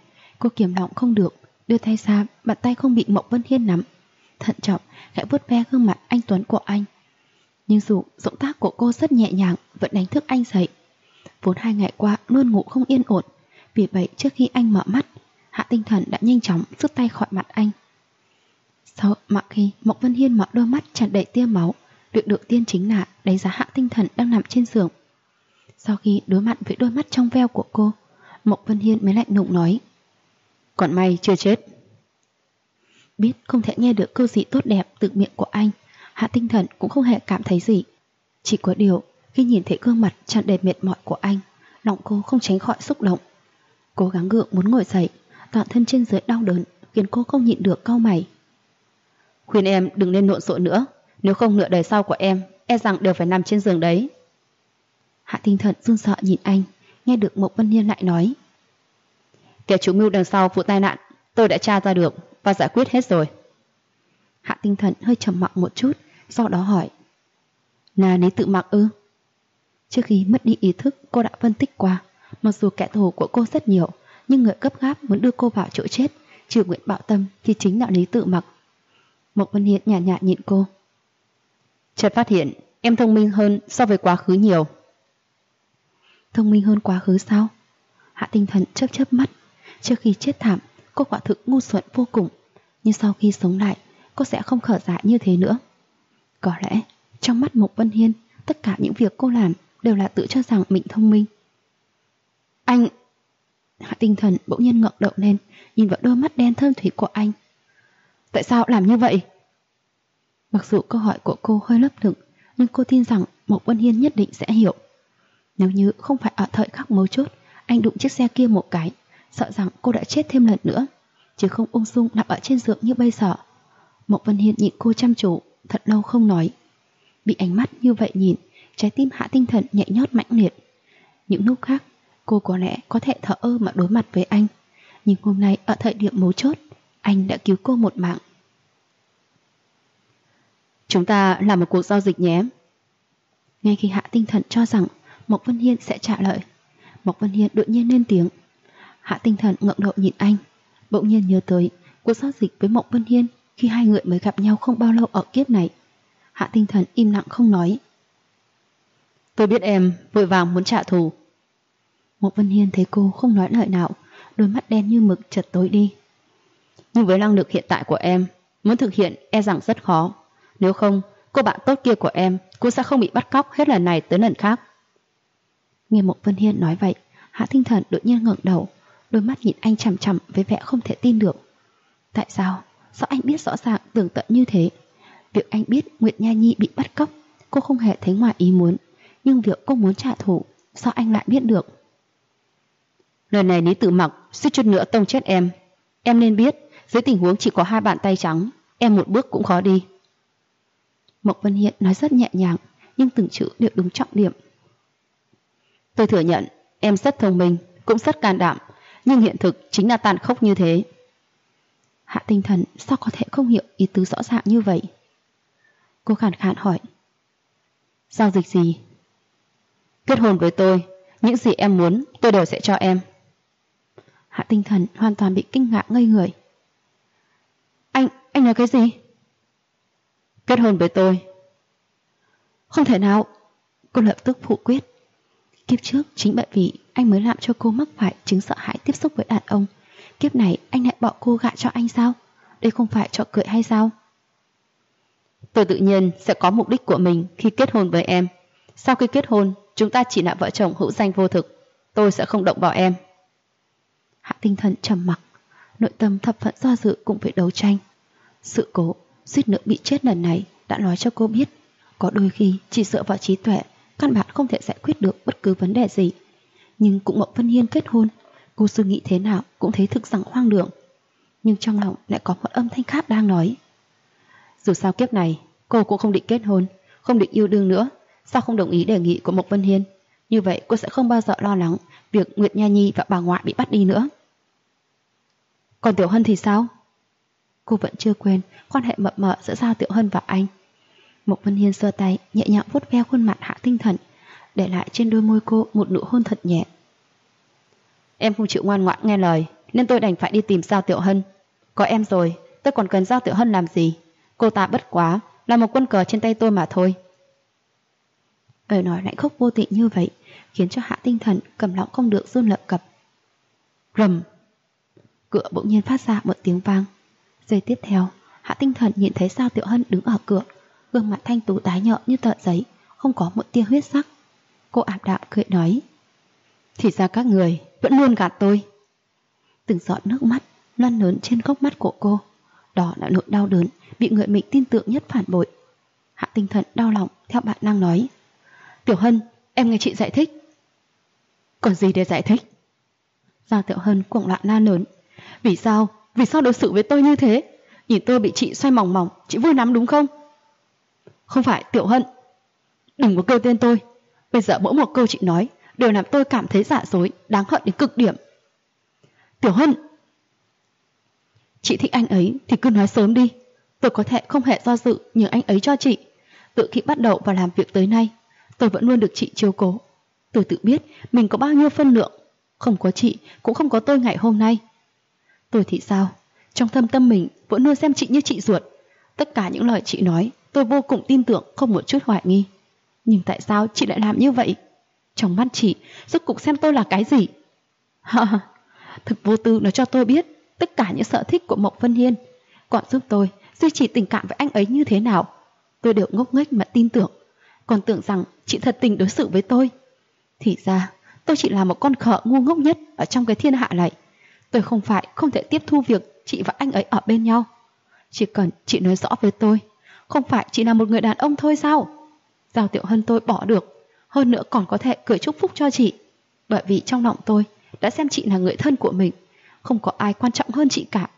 Cô kiềm lòng không được, đưa tay ra, bàn tay không bị Mộc Vân Hiên nắm, thận trọng khẽ vuốt ve gương mặt anh tuấn của anh. Nhưng dù động tác của cô rất nhẹ nhàng, vẫn đánh thức anh dậy. Vốn 2 ngày qua luôn ngủ không yên ổn, vì vậy trước khi anh mở mắt, Hạ Tinh Thần đã nhanh chóng rút tay khỏi mặt anh. Sau mà khi Mộc Vân Hiên mở đôi mắt tràn đầy tia máu, việc đầu tiên chính là đánh giá Hạ Tinh Thần đang nằm trên giường. Sau khi đối mặt với đôi mắt trong veo của cô, Mộc Vân Hiên mới lạnh lùng nói: "Còn may chưa chết." Biết không thể nghe được câu gì tốt đẹp từ miệng của anh, Hạ Tinh Thần cũng không hề cảm thấy gì. Chỉ có điều, khi nhìn thấy gương mặt tràn đầy mệt mỏi của anh, lòng cô không tránh khỏi xúc động. Cố gắng gượng muốn ngồi dậy, toàn thân trên dưới đau đớn khiến cô không nhịn được cau mày. "Khuyên em đừng nên lộn xộn nữa, nếu không nửa đời sau của em e rằng đều phải nằm trên giường đấy." Hạ Tinh Thần run sợ nhìn anh, nghe được Mộc Vân Hiên lại nói: "Kẻ chủ mưu đằng sau vụ tai nạn tôi đã tra ra được và giải quyết hết rồi." Hạ Tinh Thần hơi trầm mặc một chút, sau đó hỏi: "Là Lý Tự Mặc ư?" Trước khi mất đi ý thức, cô đã phân tích qua, mặc dù kẻ thù của cô rất nhiều, nhưng người gấp gáp muốn đưa cô vào chỗ chết, trừ Nguyễn Bảo Tâm thì chính là Lý Tự Mặc. Mộc Vân Hiên nhàn nhạt nhìn cô: "Chợt phát hiện em thông minh hơn so với quá khứ nhiều." Thông minh hơn quá khứ sao? Hạ Tinh Thần chớp chớp mắt. Trước khi chết thảm, cô quả thực ngu xuẩn vô cùng, nhưng sau khi sống lại, cô sẽ không khở dại như thế nữa. Có lẽ trong mắt Mộc Vân Hiên, tất cả những việc cô làm đều là tự cho rằng mình thông minh. "Anh..." Hạ Tinh Thần bỗng nhiên ngẩng đầu lên, nhìn vào đôi mắt đen thâm thúy của anh. "Tại sao làm như vậy?" Mặc dù câu hỏi của cô hơi lấp lửng, nhưng cô tin rằng Mộc Vân Hiên nhất định sẽ hiểu. Nếu như không phải ở thời khắc mấu chốt, anh đụng chiếc xe kia một cái, sợ rằng cô đã chết thêm lần nữa, chứ không ung dung nằm ở trên giường như bây giờ. Mộc Vân Hiên nhìn cô chăm chú, thật lâu không nói. Bị ánh mắt như vậy nhìn, trái tim Hạ Tinh Thần nhảy nhót mãnh liệt. Những lúc khác, cô có lẽ có thể thờ ơ mà đối mặt với anh, nhưng hôm nay ở thời điểm mấu chốt, anh đã cứu cô một mạng. "Chúng ta làm một cuộc giao dịch nhé." Ngay khi Hạ Tinh Thần cho rằng Mộc Vân Hiên sẽ trả lời, Mộc Vân Hiên đột nhiên lên tiếng. Hạ Tinh Thần ngẩng đầu nhìn anh, bỗng nhiên nhớ tới cuộc giao dịch với Mộc Vân Hiên khi hai người mới gặp nhau không bao lâu ở kiếp này. Hạ Tinh Thần im lặng không nói. "Tôi biết em vội vàng muốn trả thù." Mộc Vân Hiên thấy cô không nói lời nào, đôi mắt đen như mực chợt tối đi. "Nhưng với năng lực hiện tại của em, muốn thực hiện e rằng rất khó. Nếu không, cô bạn tốt kia của em cũng sẽ không bị bắt cóc hết lần này tới lần khác." Nghe Mộc Vân Hiên nói vậy, Hạ Tinh Thần đột nhiên ngẩng đầu, đôi mắt nhìn anh chằm chằm với vẻ không thể tin được. Tại sao? Sao anh biết rõ ràng tường tận như thế? Việc anh biết Nguyệt Nha Nhi bị bắt cóc, cô không hề thấy ngoài ý muốn, nhưng việc cô muốn trả thù, sao anh lại biết được? "Lần này Lý Tự Mặc suýt chút nữa tông chết em. Em nên biết, dưới tình huống chỉ có 2 bàn tay trắng, em một bước cũng khó đi." Mộc Vân Hiên nói rất nhẹ nhàng, nhưng từng chữ đều đúng trọng điểm. "Tôi thừa nhận, em rất thông minh, cũng rất can đảm, nhưng hiện thực chính là tàn khốc như thế." Hạ Tinh Thần sao có thể không hiểu ý tứ rõ ràng như vậy? Cô khàn khàn hỏi. "Giao dịch gì?" "Kết hôn với tôi, những gì em muốn tôi đều sẽ cho em." Hạ Tinh Thần hoàn toàn bị kinh ngạc ngây người. Anh nói cái gì?" "Kết hôn với tôi." "Không thể nào!" Cô lập tức phủ quyết. Kiếp trước chính bởi vì anh mới làm cho cô mắc phải chứng sợ hãi tiếp xúc với đàn ông. Kiếp này anh lại bỏ cô gạ cho anh sao? Đây không phải trò cười hay sao? "Tôi tự nhiên sẽ có mục đích của mình khi kết hôn với em. Sau khi kết hôn, chúng ta chỉ là vợ chồng hữu danh vô thực. Tôi sẽ không động vào em." Hạ Tinh Thần trầm mặc, nội tâm thập phận do dự cùng với đấu tranh. Sự cố suýt nữa bị chết lần này đã nói cho cô biết, có đôi khi chỉ dựa vào trí tuệ, căn bản không thể giải quyết được bất cứ vấn đề gì. Nhưng cũng Mộc Vân Hiên kết hôn, cô suy nghĩ thế nào cũng thấy thực rằng hoang đường. Nhưng trong lòng lại có một âm thanh khác đang nói. Dù sao kiếp này cô cũng không định kết hôn, không định yêu đương nữa. Sao không đồng ý đề nghị của Mộc Vân Hiên? Như vậy cô sẽ không bao giờ lo lắng việc Nguyệt Nha Nhi và bà ngoại bị bắt đi nữa. Còn Tiểu Hân thì sao? Cô vẫn chưa quên quan hệ mập mờ giữa Giao Tiểu Hân và anh. Mộc Vân Hiên giơ tay nhẹ nhàng vuốt ve khuôn mặt Hạ Tinh Thần, để lại trên đôi môi cô một nụ hôn thật nhẹ. Em không chịu ngoan ngoãn nghe lời, nên tôi đành phải đi tìm Giao Tiểu Hân. Có em rồi, tôi còn cần Giao Tiểu Hân làm gì? Cô ta bất quá là một quân cờ trên tay tôi mà thôi. Lời nói lạnh khốc vô tình như vậy khiến cho Hạ Tinh Thần cầm lòng không được run lập cập. Rầm! Cửa bỗng nhiên phát ra một tiếng vang. Giây tiếp theo, Hạ Tinh Thần nhìn thấy Giao Tiểu Hân đứng ở cửa, gương mặt thanh tú tái nhợt như tờ giấy, không có một tia huyết sắc. Cô ảm đạm cười nói: thì ra các người vẫn luôn gạt tôi. Từng giọt nước mắt lăn lớn trên góc mắt của cô. Đó là nỗi đau đớn bị người mình tin tưởng nhất phản bội. Hạ Tinh Thần đau lòng theo bản năng nói: Tiểu Hân, em nghe chị giải thích. Còn gì để giải thích? Giao Tiểu Hân cuồng loạn la lớn: Vì sao đối xử với tôi như thế? Nhìn tôi bị chị xoay mỏng mỏng, chị vui lắm đúng không? Không phải Tiểu Hân, đừng có kêu tên tôi. Bây giờ mỗi một câu chị nói đều làm tôi cảm thấy giả dối, đáng hận đến cực điểm. Tiểu Hân, chị thích anh ấy thì cứ nói sớm đi. Tôi có thể không hề do dự nhường anh ấy cho chị. Từ khi bắt đầu vào làm việc tới nay, tôi vẫn luôn được chị chiếu cố. Tôi tự biết mình có bao nhiêu phân lượng. Không có chị cũng không có tôi ngày hôm nay. Tôi thì sao? Trong thâm tâm mình vẫn luôn xem chị như chị ruột. Tất cả những lời chị nói tôi vô cùng tin tưởng, không một chút hoài nghi. Nhưng tại sao chị lại làm như vậy? Trong mắt chị, rốt cuộc xem tôi là cái gì? Thực vô tư nói cho tôi biết tất cả những sở thích của Mộc Vân Hiên, còn giúp tôi duy trì tình cảm với anh ấy như thế nào. Tôi đều ngốc nghếch mà tin tưởng, còn tưởng rằng chị thật tình đối xử với tôi. Thì ra tôi chỉ là một con khờ ngu ngốc nhất ở trong cái thiên hạ này. Tôi không phải không thể tiếp thu việc chị và anh ấy ở bên nhau. Chỉ cần chị nói rõ với tôi, không phải chỉ là một người đàn ông thôi sao? Giao Tiểu Hân tôi bỏ được, hơn nữa còn có thể gửi chúc phúc cho chị. Bởi vì trong lòng tôi đã xem chị là người thân của mình, không có ai quan trọng hơn chị cả.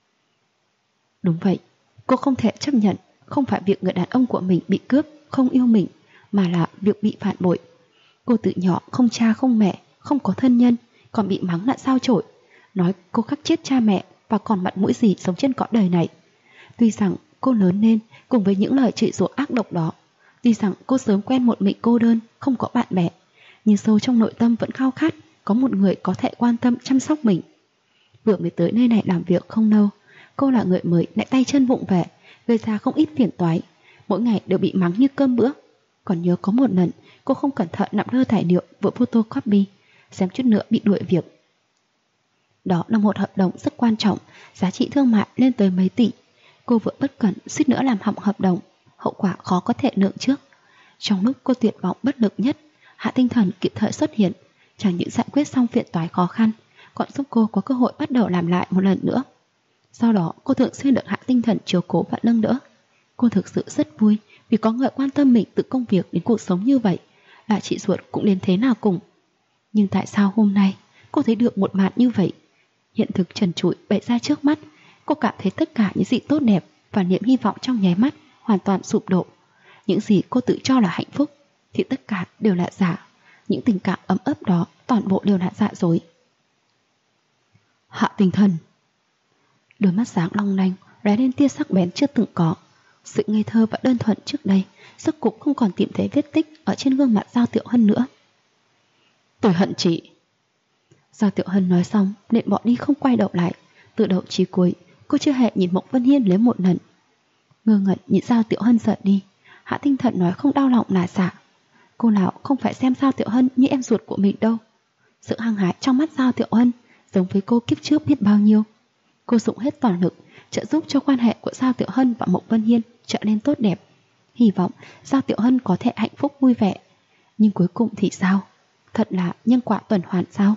Đúng vậy, cô không thể chấp nhận không phải việc người đàn ông của mình bị cướp, không yêu mình, mà là việc bị phản bội. Cô từ nhỏ không cha không mẹ, không có thân nhân, còn bị mắng là sao chổi, nói cô khắc chết cha mẹ và còn mặt mũi gì sống trên cõi đời này. Tuy rằng cô lớn lên cùng với những lời chửi rủa ác độc đó, tuy rằng cô sớm quen một mình cô đơn, không có bạn bè, nhưng sâu trong nội tâm vẫn khao khát có một người có thể quan tâm chăm sóc mình. Vừa mới tới nơi này làm việc không lâu, cô là người mới lại tay chân vụng về, gây ra không ít phiền toái, mỗi ngày đều bị mắng như cơm bữa. Còn nhớ có một lần cô không cẩn thận nặn lơ tài liệu vừa photocopy, xém chút nữa bị đuổi việc. Đó là một hợp đồng rất quan trọng, giá trị thương mại lên tới mấy tỷ. Cô vừa bất cẩn suýt nữa làm hỏng hợp đồng, hậu quả khó có thể lường trước. Trong lúc cô tuyệt vọng bất lực nhất, Hạ Tinh Thần kịp thời xuất hiện, chẳng những giải quyết xong phiền toái khó khăn, còn giúp cô có cơ hội bắt đầu làm lại một lần nữa. Sau đó cô thường xuyên được Hạ Tinh Thần chiếu cố và nâng đỡ. Cô thực sự rất vui vì có người quan tâm mình từ công việc đến cuộc sống như vậy, là chị ruột cũng đến thế nào cùng. Nhưng tại sao hôm nay cô thấy được một màn như vậy? Hiện thực trần trụi bày ra trước mắt, cô cảm thấy tất cả những gì tốt đẹp và niềm hy vọng trong nháy mắt hoàn toàn sụp đổ. Những gì cô tự cho là hạnh phúc thì tất cả đều là giả. Những tình cảm ấm ấp đó toàn bộ đều là giả dối. Hạ Tinh Thần. Đôi mắt sáng long lanh lóe lên tia sắc bén chưa từng có. Sự ngây thơ và đơn thuần trước đây rốt cục không còn tìm thấy vết tích ở trên gương mặt Giao Tiểu Hân nữa. Tôi hận chị. Giao Tiểu Hân nói xong liền bỏ đi không quay đầu lại. Từ đầu chí cuối cô chưa hề nhìn Mộc Vân Hiên lấy một lần. Ngơ ngẩn nhìn Giao Tiểu Hân rời đi, Hạ Tinh Thần nói không đau lòng là giả. Cô nào không phải xem Giao Tiểu Hân như em ruột của mình đâu. Sự hăng hái trong mắt Giao Tiểu Hân giống với cô kiếp trước biết bao nhiêu. Cô dùng hết toàn lực trợ giúp cho quan hệ của Giao Tiểu Hân và Mộc Vân Hiên trở nên tốt đẹp, hy vọng Giao Tiểu Hân có thể hạnh phúc vui vẻ. Nhưng cuối cùng thì sao? Thật là nhân quả tuần hoàn sao?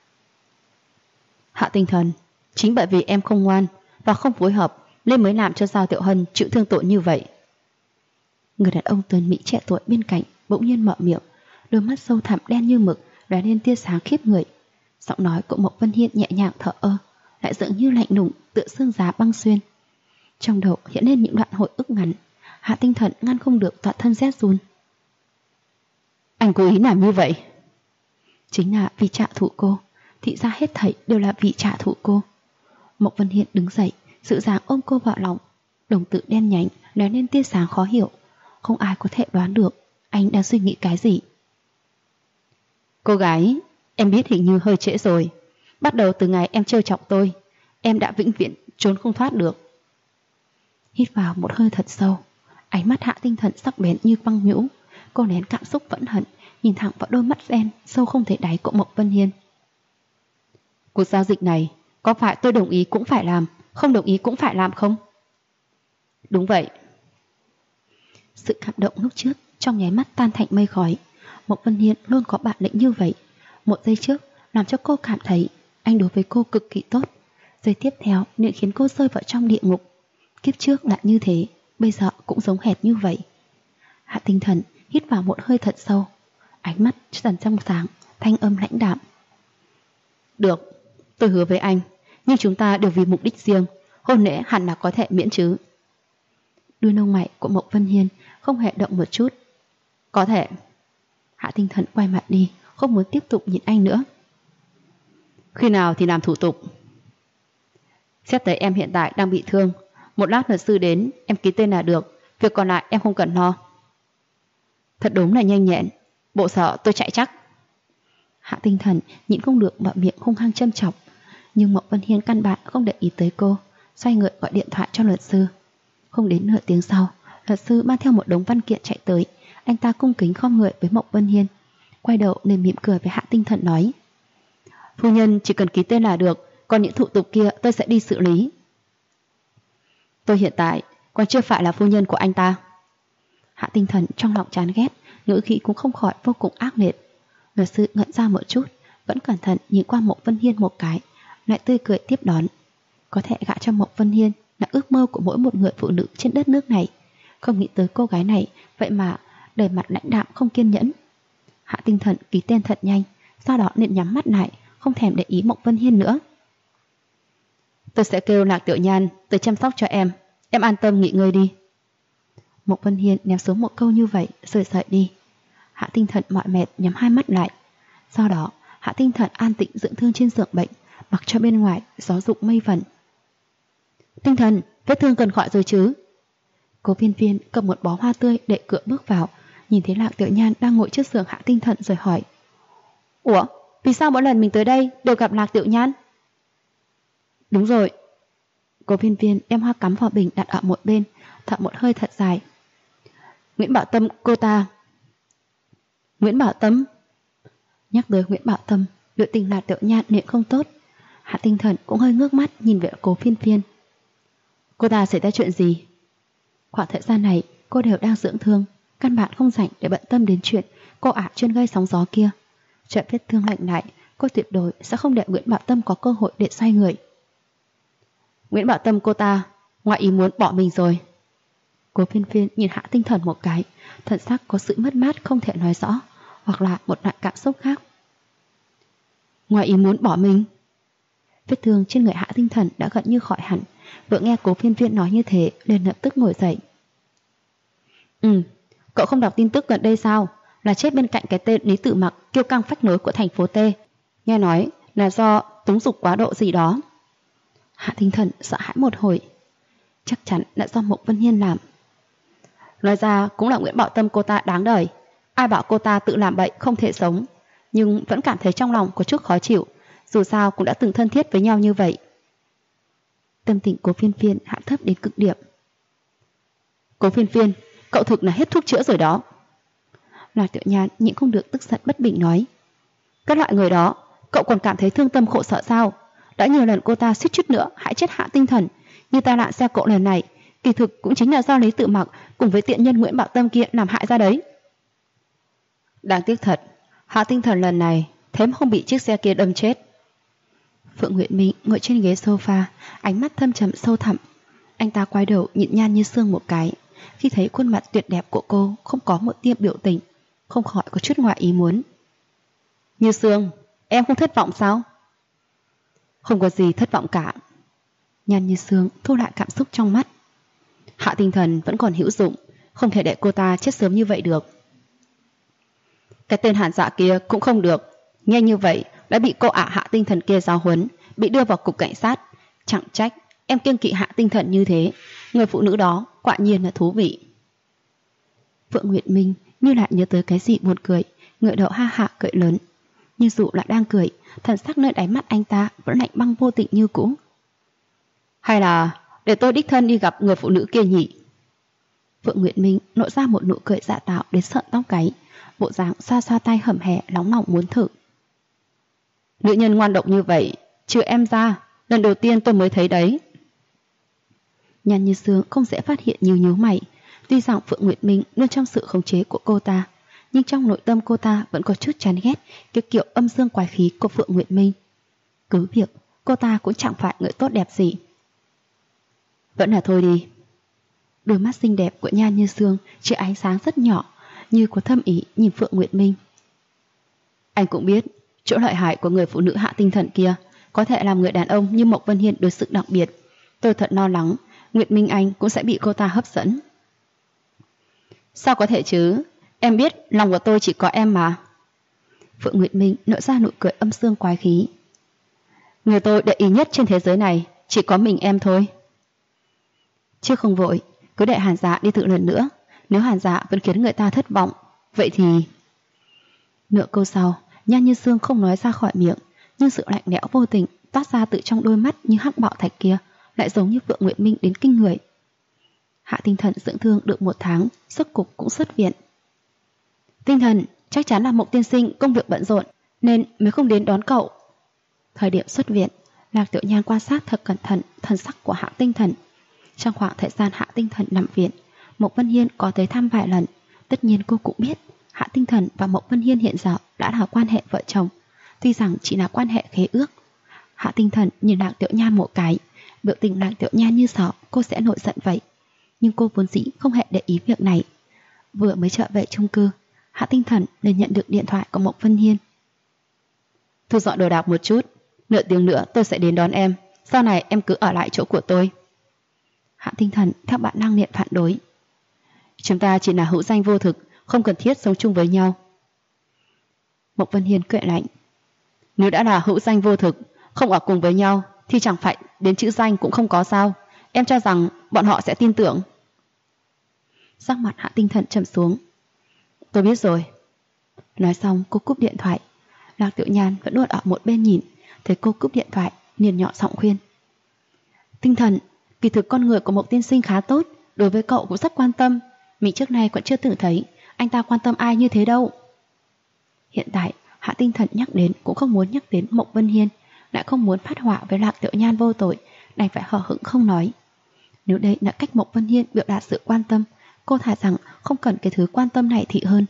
Hạ Tinh Thần, chính bởi vì em không ngoan và không phối hợp nên mới làm cho Giao Tiểu Hân chịu thương tội như vậy. Người đàn ông tuấn mỹ trẻ tuổi bên cạnh bỗng nhiên mở miệng, đôi mắt sâu thẳm đen như mực lóe lên tia sáng khiếp người. Giọng nói của Mộc Vân Hiên nhẹ nhàng thở ơ, lại dường như lạnh lùng tựa xương giá băng xuyên. Trong đầu hiện lên những đoạn hồi ức ngắn, Hạ Tinh Thần ngăn không được toàn thân rét run. Anh cố ý làm như vậy chính là vì trả thù cô. Thì ra hết thảy đều là vì trả thù cô. Mộc Vân Hiên đứng dậy, dịu dàng ôm cô vào lòng, đồng tử đen nhánh lóe lên tia sáng khó hiểu. Không ai có thể đoán được anh đang suy nghĩ cái gì. Cô gái, em biết hình như hơi trễ rồi. Bắt đầu từ ngày em trêu chọc tôi, em đã vĩnh viễn trốn không thoát được. Hít vào một hơi thật sâu, ánh mắt Hạ Tinh Thần sắc bén như băng nhũ. Cô nén cảm xúc phẫn hận, nhìn thẳng vào đôi mắt đen sâu không thể đáy của Mộc Vân Hiên. Cuộc giao dịch này, có phải tôi đồng ý cũng phải làm, không đồng ý cũng phải làm không? Đúng vậy. Sự cảm động lúc trước trong nháy mắt tan thành mây khói. Mộc Vân Hiên luôn có bản lĩnh như vậy. Một giây trước làm cho cô cảm thấy anh đối với cô cực kỳ tốt. Giây tiếp theo nên khiến cô rơi vào trong địa ngục. Kiếp trước là như thế, bây giờ cũng giống hệt như vậy. Hạ Tinh Thần hít vào một hơi thật sâu, ánh mắt dần trong sáng, thanh âm lãnh đạm. Được, tôi hứa với anh, nhưng chúng ta đều vì mục đích riêng, hôn lễ hẳn là có thể miễn chứ. Đuôi lông mày của Mộc Vân Hiên không hề động một chút. Có thể. Hạ Tinh Thần quay mặt đi, không muốn tiếp tục nhìn anh nữa. Khi nào thì làm thủ tục? Xét tới em hiện tại đang bị thương, một lát luật sư đến, em ký tên là được, việc còn lại em không cần lo. Thật đúng là nhanh nhẹn, bộ sợ tôi chạy chắc. Hạ Tinh Thần nhịn không được mở miệng hung hăng châm chọc, nhưng Mộc Vân Hiên căn bản không để ý tới cô, xoay người gọi điện thoại cho luật sư. Không đến nửa tiếng sau, luật sư mang theo một đống văn kiện chạy tới. Anh ta cung kính khom người với Mộc Vân Hiên, quay đầu nên mỉm cười với Hạ Tinh Thần nói: Phu nhân chỉ cần ký tên là được, còn những thủ tục kia tôi sẽ đi xử lý. Tôi hiện tại còn chưa phải là phu nhân của anh ta. Hạ Tinh Thần trong lòng chán ghét, ngữ khí cũng không khỏi vô cùng ác liệt. Luật sư ngẩn ra một chút, vẫn cẩn thận nhìn qua Mộc Vân Hiên một cái, lại tươi cười tiếp đón. Có thể gả cho Mộc Vân Hiên là ước mơ của mỗi một người phụ nữ trên đất nước này. Không nghĩ tới cô gái này vậy mà đầy mặt lãnh đạm không kiên nhẫn. Hạ Tinh Thần ký tên thật nhanh, sau đó nên nhắm mắt lại, không thèm để ý Mộc Vân Hiên nữa. Tôi sẽ kêu Lạc Tiểu Nhan tới chăm sóc cho em an tâm nghỉ ngơi đi. Mộc Vân Hiên ném xuống một câu như vậy rồi rời đi. Hạ Tinh Thần mỏi mệt nhắm hai mắt lại. Sau đó Hạ Tinh Thần an tĩnh dưỡng thương trên giường bệnh, mặc cho bên ngoài gió rụng mây vẩn. Tinh Thần, vết thương cần khỏi rồi chứ? Cố Viên Viên cầm một bó hoa tươi đẩy cửa bước vào, nhìn thấy Lạc Tiểu Nhan đang ngồi trước giường Hạ Tinh Thần rồi hỏi: Ủa, vì sao mỗi lần mình tới đây đều gặp Lạc Tiểu Nhan? Đúng rồi. Cố Viên Viên đem hoa cắm vào bình đặt ở một bên, thở một hơi thật dài. Nguyễn Bảo Tâm cô ta. Nguyễn Bảo Tâm? Nhắc tới Nguyễn Bảo Tâm, biểu tình Lạc Tiểu Nhan niệm không tốt. Hạ Tinh Thần cũng hơi ngước mắt nhìn về Cố Viên Viên. Cô ta xảy ra chuyện gì? Khoảng thời gian này cô đều đang dưỡng thương, căn bản không rảnh để bận tâm đến chuyện cô ả chuyên gây sóng gió kia. Chuyện vết thương lạnh lại, cô tuyệt đối sẽ không để Nguyễn Bảo Tâm có cơ hội để xoay người. Nguyễn Bảo Tâm cô ta ngoại ý muốn bỏ mình rồi. Cố Viên Viên nhìn Hạ Tinh Thần một cái, thần sắc có sự mất mát không thể nói rõ, hoặc là một loại cảm xúc khác. Ngoại ý muốn bỏ mình? Vết thương trên người Hạ Tinh Thần đã gần như khỏi hẳn, vừa nghe Cố Viên Viên nói như thế liền lập tức ngồi dậy. Cậu không đọc tin tức gần đây sao? Là chết bên cạnh cái tên Lý Tử Mặc kiêu căng phách nối của thành phố T. Nghe nói là do túng dục quá độ gì đó. Hạ Tinh Thần sợ hãi một hồi. Chắc chắn là do Mộc Vân Hiên làm. Nói ra cũng là Nguyễn Bảo Tâm cô ta đáng đời. Ai bảo cô ta tự làm bậy không thể sống, nhưng vẫn cảm thấy trong lòng có chút khó chịu. Dù sao cũng đã từng thân thiết với nhau như vậy. Tâm tình của Viên Viên hạ thấp đến cực điểm. Cố Viên Viên, cậu thực là hết thuốc chữa rồi đó. Lạc Tiểu Nhan nhịn không được tức giận bất bình nói. Các loại người đó, cậu còn cảm thấy thương tâm khổ sở sao? Đã nhiều lần cô ta suýt chút nữa hại chết Hạ Tinh Thần, như tai nạn xe cộ lần này, kỳ thực cũng chính là do Lý Tử Mặc cùng với tiện nhân Nguyễn Bảo Tâm kia làm hại ra đấy. Đáng tiếc thật, Hạ Tinh Thần lần này thém không bị chiếc xe kia đâm chết. Phượng Nguyệt Minh ngồi trên ghế sofa, ánh mắt thâm trầm sâu thẳm. Anh ta quay đầu nhìn Nhan Như Sương một cái, khi thấy khuôn mặt tuyệt đẹp của cô không có một tia biểu tình, không khỏi có chút ngoại ý muốn. Như Sương, em không thất vọng sao? Không có gì thất vọng cả. Nhan Như Sương thu lại cảm xúc trong mắt. Hạ Tinh Thần vẫn còn hữu dụng, không thể để cô ta chết sớm như vậy được. Cái tên Hàn Dạ kia cũng không được, nghe như vậy đã bị cô ả Hạ Tinh Thần kia giáo huấn, bị đưa vào cục cảnh sát. Chẳng trách em kiêng kỵ Hạ Tinh Thần như thế. Người phụ nữ đó quả nhiên là thú vị. Phượng Nguyệt Minh như lại nhớ tới cái gì buồn cười, ngửa đầu ha hạ cười lớn. Nhưng dù là đang cười, thần sắc nơi đáy mắt anh ta vẫn lạnh băng vô tình như cũ. Hay là để tôi đích thân đi gặp người phụ nữ kia nhỉ? Phượng Nguyệt Minh nộ ra một nụ cười giả tạo đến sợn tóc gáy, bộ dáng xoa xoa tay hẩm hẹ nóng lòng muốn thử. Nữ nhân ngoan độc như vậy, trừ em ra, lần đầu tiên tôi mới thấy đấy. Nhan Như Sương không dễ phát hiện nhíu nhíu mày. Tuy rằng Phượng Nguyệt Minh luôn trong sự khống chế của cô ta, nhưng trong nội tâm cô ta vẫn có chút chán ghét cái kiểu âm dương quái khí của Phượng Nguyệt Minh. Cứ việc cô ta cũng chẳng phải người tốt đẹp gì. Vẫn là thôi đi. Đôi mắt xinh đẹp của Nhan Như Sương chỉ ánh sáng rất nhỏ, như có thâm ý nhìn Phượng Nguyệt Minh. Anh cũng biết chỗ lợi hại của người phụ nữ hạ tinh thần kia có thể làm người đàn ông như Mộc Vân Hiên đối xử đặc biệt. Tôi thật lo lắng Nguyệt Minh anh cũng sẽ bị cô ta hấp dẫn. Sao có thể chứ? Em biết lòng của tôi chỉ có em mà. Phượng Nguyệt Minh nở ra nụ cười âm dương quái khí. Người tôi để ý nhất trên thế giới này chỉ có mình em thôi. Chứ không vội, cứ để Hàn Dạ đi thử lần nữa. Nếu Hàn Dạ vẫn khiến người ta thất vọng, vậy thì... Nửa câu sau, Nhan Như Sương không nói ra khỏi miệng, nhưng sự lạnh lẽo vô tình toát ra từ trong đôi mắt như hắc bạo thạch kia lại giống như Phượng Nguyệt Minh đến kinh người. Hạ Tinh Thần dưỡng thương được 1 tháng, rốt cục cũng xuất viện. Tinh Thần, chắc chắn là Mộc tiên sinh công việc bận rộn nên mới không đến đón cậu. Thời điểm xuất viện, Lạc Tiểu Nhan quan sát thật cẩn thận thần sắc của Hạ Tinh Thần. Trong khoảng thời gian Hạ Tinh Thần nằm viện, Mộc Vân Hiên có tới thăm vài lần. Tất nhiên cô cũng biết Hạ Tinh Thần và Mộc Vân Hiên hiện giờ đã là quan hệ vợ chồng, tuy rằng chỉ là quan hệ khế ước. Hạ Tinh Thần nhìn Lạc Tiểu Nhan một cái, biểu tình Lạc Tiểu Nhan như sợ cô sẽ nổi giận vậy. Nhưng cô vốn dĩ không hề để ý việc này. Vừa mới trở về chung cư, Hạ Tinh Thần liền nhận được điện thoại của Mộc Vân Hiên. Thu dọn đồ đạc một chút, nửa tiếng nữa tôi sẽ đến đón em, sau này em cứ ở lại chỗ của tôi. Hạ Tinh Thần theo bản năng liền phản đối. Chúng ta chỉ là hữu danh vô thực, không cần thiết sống chung với nhau. Mộc Vân Hiên cười lạnh. Nếu đã là hữu danh vô thực, không ở cùng với nhau thì chẳng phải đến chữ danh cũng không có sao. Em cho rằng bọn họ sẽ tin tưởng. Sắc mặt Hạ Tinh Thần trầm xuống. Tôi biết rồi. Nói xong cô cúp điện thoại. Lạc Tiểu Nhan vẫn luôn ở một bên nhìn, thấy cô cúp điện thoại liền nhỏ giọng khuyên. Tinh Thần, kỳ thực con người của Mộc tiên sinh khá tốt, đối với cậu cũng rất quan tâm. Mình trước nay còn chưa từng thấy anh ta quan tâm ai như thế đâu. Hiện tại Hạ Tinh Thần nhắc đến cũng không muốn nhắc đến Mộc Vân Hiên, lại không muốn phát họa với Lạc Tiểu Nhan vô tội, đành phải hờ hững không nói. Nếu đây là cách Mộc Vân Hiên biểu đạt sự quan tâm, cô thà rằng không cần cái thứ quan tâm này thì hơn.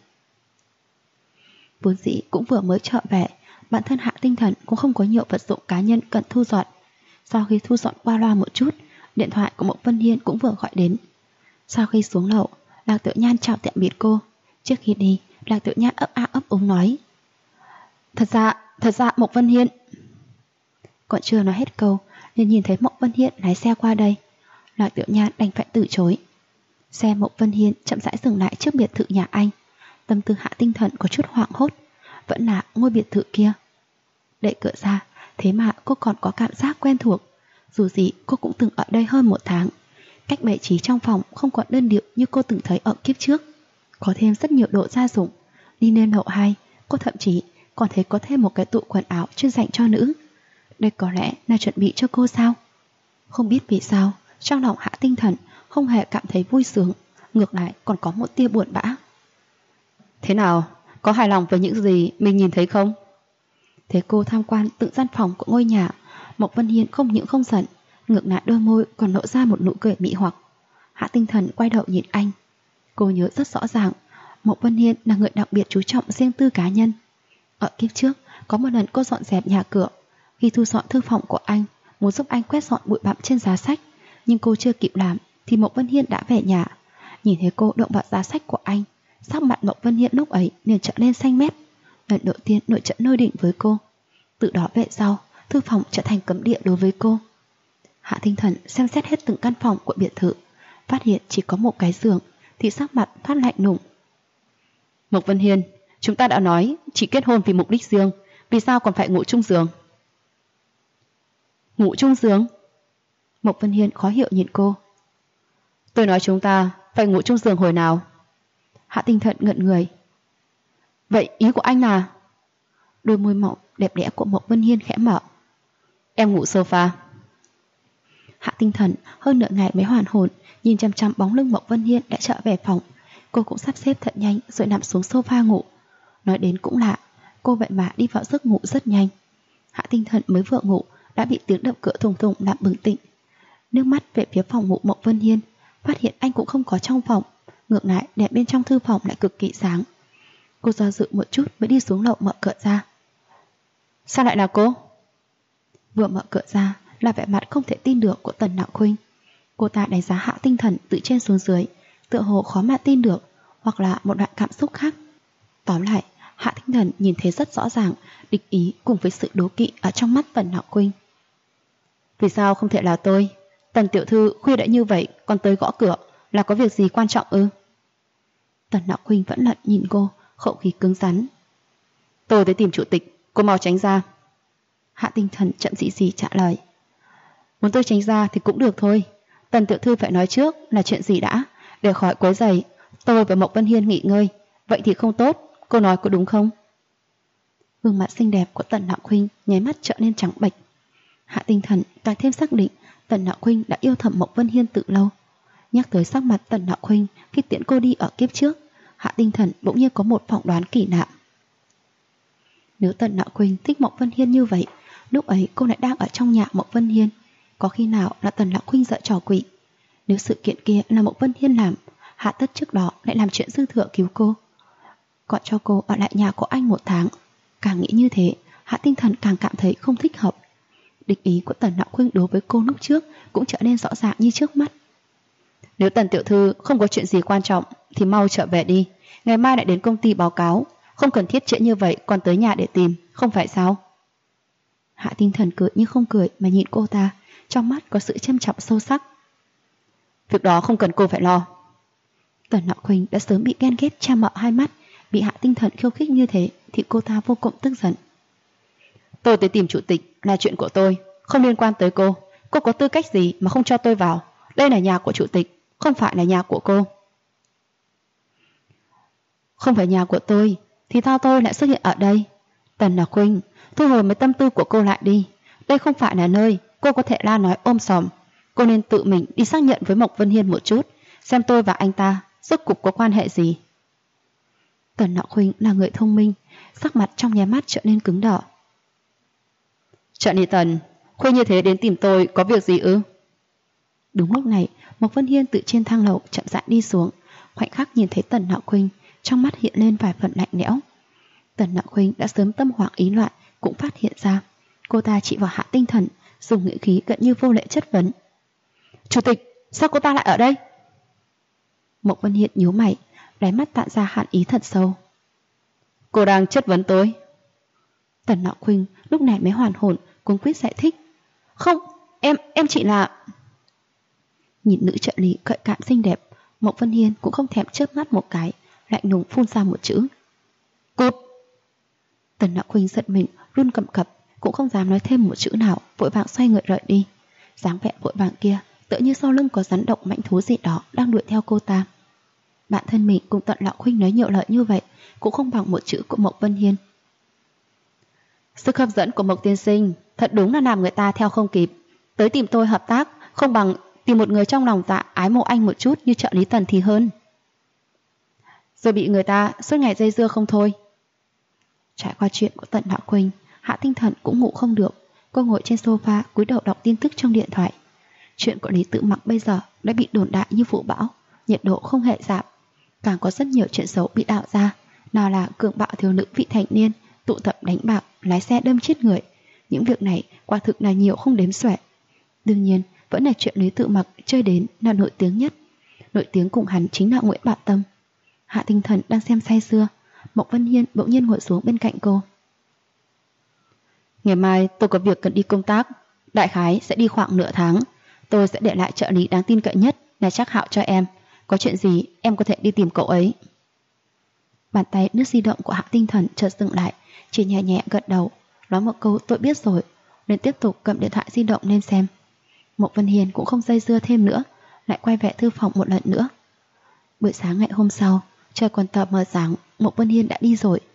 Vốn dĩ cũng vừa mới trở về, bản thân Hạ Tinh Thần cũng không có nhiều vật dụng cá nhân cần thu dọn. Sau khi thu dọn qua loa một chút, điện thoại của Mộc Vân Hiên cũng vừa gọi đến. Sau khi xuống lầu, Lạc Tiểu Nhan chào tạm biệt cô. Trước khi đi, Lạc Tiểu Nhan ấp a ấp úng nói. Thật ra Mộc Vân Hiên... Còn chưa nói hết câu, liền nhìn thấy Mộc Vân Hiên lái xe qua đây. Lạc Tiểu Nhan đành phải từ chối. Xe Mộc Vân Hiên chậm rãi dừng lại trước biệt thự nhà anh. Tâm tư Hạ Tinh Thần có chút hoảng hốt. Vẫn là ngôi biệt thự kia. Đẩy cửa ra, thế mà cô còn có cảm giác quen thuộc. Dù gì cô cũng từng ở đây hơn 1 tháng. Cách bày trí trong phòng không còn đơn điệu như cô từng thấy ở kiếp trước. Có thêm rất nhiều đồ gia dụng. Đi lên lầu 2, cô thậm chí còn thấy có thêm một cái tủ quần áo chuyên dành cho nữ. Đây có lẽ là chuẩn bị cho cô sao? Không biết vì sao, trong lòng Hạ Tinh Thần không hề cảm thấy vui sướng, ngược lại còn có một tia buồn bã. Thế nào? Có hài lòng với những gì mình nhìn thấy không? Thế cô tham quan từng gian phòng của ngôi nhà, Mộc Vân Hiên không những không giận, ngược lại đôi môi còn lộ ra một nụ cười mị hoặc. Hạ Tinh Thần quay đầu nhìn anh. Cô nhớ rất rõ ràng, Mộc Vân Hiên là người đặc biệt chú trọng riêng tư cá nhân. Ở kiếp trước, có một lần cô dọn dẹp nhà cửa. Khi thu dọn thư phòng của anh, muốn giúp anh quét dọn bụi bặm trên giá sách, nhưng cô chưa kịp làm thì Mộc Vân Hiên đã về nhà. Nhìn thấy cô động vào giá sách của anh, sắc mặt Mộc Vân Hiên lúc ấy liền trở nên xanh mét. Lần đầu tiên nổi trận lôi đình với cô. Từ đó về sau, thư phòng trở thành cấm địa đối với cô. Hạ Tinh Thần xem xét hết từng căn phòng của biệt thự, phát hiện chỉ có một cái giường, thì sắc mặt thoát lạnh lùng. Mộc Vân Hiên, chúng ta đã nói chỉ kết hôn vì mục đích riêng, vì sao còn phải ngủ chung giường? Ngủ chung giường? Mộc Vân Hiên khó hiểu nhìn cô. Tôi nói chúng ta phải ngủ chung giường hồi nào? Hạ Tinh Thần ngẩn người. Vậy ý của anh là? Đôi môi mỏng đẹp đẽ của Mộc Vân Hiên khẽ mở. Em ngủ sofa. Hạ Tinh Thần hơn nửa ngày mới hoàn hồn, nhìn chăm chăm bóng lưng Mộc Vân Hiên đã trở về phòng. Cô cũng sắp xếp thật nhanh rồi nằm xuống sofa ngủ. Nói đến cũng lạ, cô vậy mà đi vào giấc ngủ rất nhanh. Hạ Tinh Thần mới vừa ngủ đã bị tiếng đập cửa thùng thùng làm bừng tỉnh. Nước mắt về phía phòng ngủ Mộc Vân Hiên, phát hiện anh cũng không có trong phòng. Ngược lại đèn bên trong thư phòng lại cực kỳ sáng. Cô do dự một chút mới đi xuống lầu mở cửa ra. Sao lại là cô? Vừa mở cửa ra là vẻ mặt không thể tin được của Tần Nạo Khuynh. Cô ta đánh giá Hạ Tinh Thần từ trên xuống dưới, tựa hồ khó mà tin được, hoặc là một đoạn cảm xúc khác. Tóm lại, Hạ Tinh Thần nhìn thấy rất rõ ràng địch ý cùng với sự đố kỵ ở trong mắt Tần Nạo Khuynh. Vì sao không thể là tôi? Tần tiểu thư khuya đã như vậy còn tới gõ cửa, là có việc gì quan trọng ư? Tần Nạo Khuynh vẫn lận nhìn cô, khẩu khí cứng rắn. Tôi tới tìm chủ tịch, cô mau tránh ra. Hạ Tinh Thần chậm dị dị trả lời. Muốn tôi tránh ra thì cũng được thôi. Tần tiểu thư phải nói trước là chuyện gì đã, để khỏi quấy rầy tôi và Mộc Vân Hiên nghỉ ngơi. Vậy thì không tốt, cô nói có đúng không? Gương mặt xinh đẹp của Tần Nạo Khuynh nháy mắt trở nên trắng bệch. Hạ Tinh Thần càng thêm xác định Tần Nạo Khuynh đã yêu thầm Mộc Vân Hiên từ lâu. Nhắc tới sắc mặt Tần Nạo Khuynh khi tiễn cô đi ở kiếp trước, Hạ Tinh Thần bỗng nhiên có một phỏng đoán kỳ lạ. Nếu Tần Nạo Khuynh thích Mộc Vân Hiên như vậy, lúc ấy cô lại đang ở trong nhà Mộc Vân Hiên. Có khi nào là Tần Nạo Khuynh giở trò quỷ? Nếu sự kiện kia là Mộc Vân Hiên làm, Hạ Tất trước đó lại làm chuyện dư thừa cứu cô, gọi cho cô ở lại nhà của anh 1 tháng. Càng nghĩ như thế, Hạ Tinh Thần càng cảm thấy không thích hợp. Địch ý của Tần Nạo Khuynh đối với cô lúc trước cũng trở nên rõ ràng như trước mắt. Nếu Tần tiểu thư không có chuyện gì quan trọng thì mau trở về đi, ngày mai lại đến công ty báo cáo, không cần thiết trễ như vậy còn tới nhà để tìm, không phải sao? Hạ Tinh Thần cười như không cười mà nhìn cô ta, trong mắt có sự châm trọng sâu sắc. Việc đó không cần cô phải lo. Tần Nạo Khuynh đã sớm bị ghen ghét cha mợ hai mắt, bị Hạ Tinh Thần khiêu khích như thế thì cô ta vô cùng tức giận. Tôi tới tìm chủ tịch là chuyện của tôi, không liên quan tới cô. Cô có tư cách gì mà không cho tôi vào? Đây là nhà của chủ tịch, không phải là nhà của cô. Không phải nhà của tôi thì sao tôi lại xuất hiện ở đây? Tần Nạo Khuynh, thu hồi mấy tâm tư của cô lại đi. Đây không phải là nơi cô có thể la nói ôm sòm. Cô nên tự mình đi xác nhận với Mộc Vân Hiên một chút, xem tôi và anh ta rốt cuộc có quan hệ gì. Tần Nạo Khuynh là người thông minh, sắc mặt trong nháy mắt trở nên cứng đỏ. Trợ lý Tần, khuya như thế đến tìm tôi có việc gì ư? Đúng lúc này, Mộc Vân Hiên từ trên thang lầu chậm rãi đi xuống, khoảnh khắc nhìn thấy Tần Nạo Khuynh, trong mắt hiện lên vài phần lạnh lẽo. Tần Nạo Khuynh đã sớm tâm hoảng ý loạn cũng phát hiện ra, cô ta chỉ vào Hạ Tinh Thần, dùng ngữ khí gần như vô lễ chất vấn. Chủ tịch, sao cô ta lại ở đây? Mộc Vân Hiên nhíu mày, đáy mắt tản ra hàn ý thật sâu. Cô đang chất vấn tôi? Tần Nạo Khuynh lúc này mới hoàn hồn, cuống quýt giải thích. Không, em chỉ là... Nhìn nữ trợ lý gợi cảm xinh đẹp, Mộc Vân Hiên cũng không thèm chớp mắt một cái, lạnh lùng phun ra một chữ. Cút! Tần Nạo Khuynh giận mình, run cầm cập, cũng không dám nói thêm một chữ nào, vội vàng xoay người rời đi. Dáng vẻ vội vàng kia, tựa như sau lưng có rắn độc mãnh thú gì đó đang đuổi theo cô ta. Bản thân mình cùng Tần Nạo Khuynh nói nhiều lời như vậy, cũng không bằng một chữ của Mộc Vân Hiên. Sức hấp dẫn của Mộc tiên sinh thật đúng là làm người ta theo không kịp. Tới tìm tôi hợp tác, không bằng tìm một người trong lòng dạ ái mộ anh một chút như trợ lý Tần thì hơn. Rồi bị người ta suốt ngày dây dưa không thôi. Trải qua chuyện của Tần Nạo Khuynh, Hạ Tinh Thần cũng ngủ không được. Cô ngồi trên sofa cúi đầu đọc tin tức trong điện thoại. Chuyện của Lý Tự Mặc bây giờ đã bị đồn đại như vụ bão, nhiệt độ không hề giảm. Càng có rất nhiều chuyện xấu bị đạo ra, nào là cường bạo thiếu nữ vị thành niên, tụ tập đánh bạc, lái xe đâm chết người. Những việc này quả thực là nhiều không đếm xuể. Đương nhiên vẫn là chuyện Lý Tự Mặc chơi đến là nổi tiếng nhất. Nổi tiếng cùng hắn chính là Nguyễn Bảo Tâm. Hạ Tinh Thần đang xem say sưa, Mộc Vân Hiên bỗng nhiên ngồi xuống bên cạnh cô. Ngày mai tôi có việc cần đi công tác, đại khái sẽ đi khoảng nửa tháng. Tôi sẽ để lại trợ lý đáng tin cậy nhất là Trác Hạo cho em. Có chuyện gì em có thể đi tìm cậu ấy. Bàn tay nước di động của Hạ Tinh Thần chợt dừng lại, chỉ nhẹ nhẹ gật đầu, nói một câu tôi biết rồi, nên tiếp tục cầm điện thoại di động lên xem. Mộc Vân Hiên cũng không dây dưa thêm nữa, lại quay về thư phòng một lần nữa. Buổi sáng ngày hôm sau, trời còn tờ mờ sáng, Mộc Vân Hiên đã đi rồi.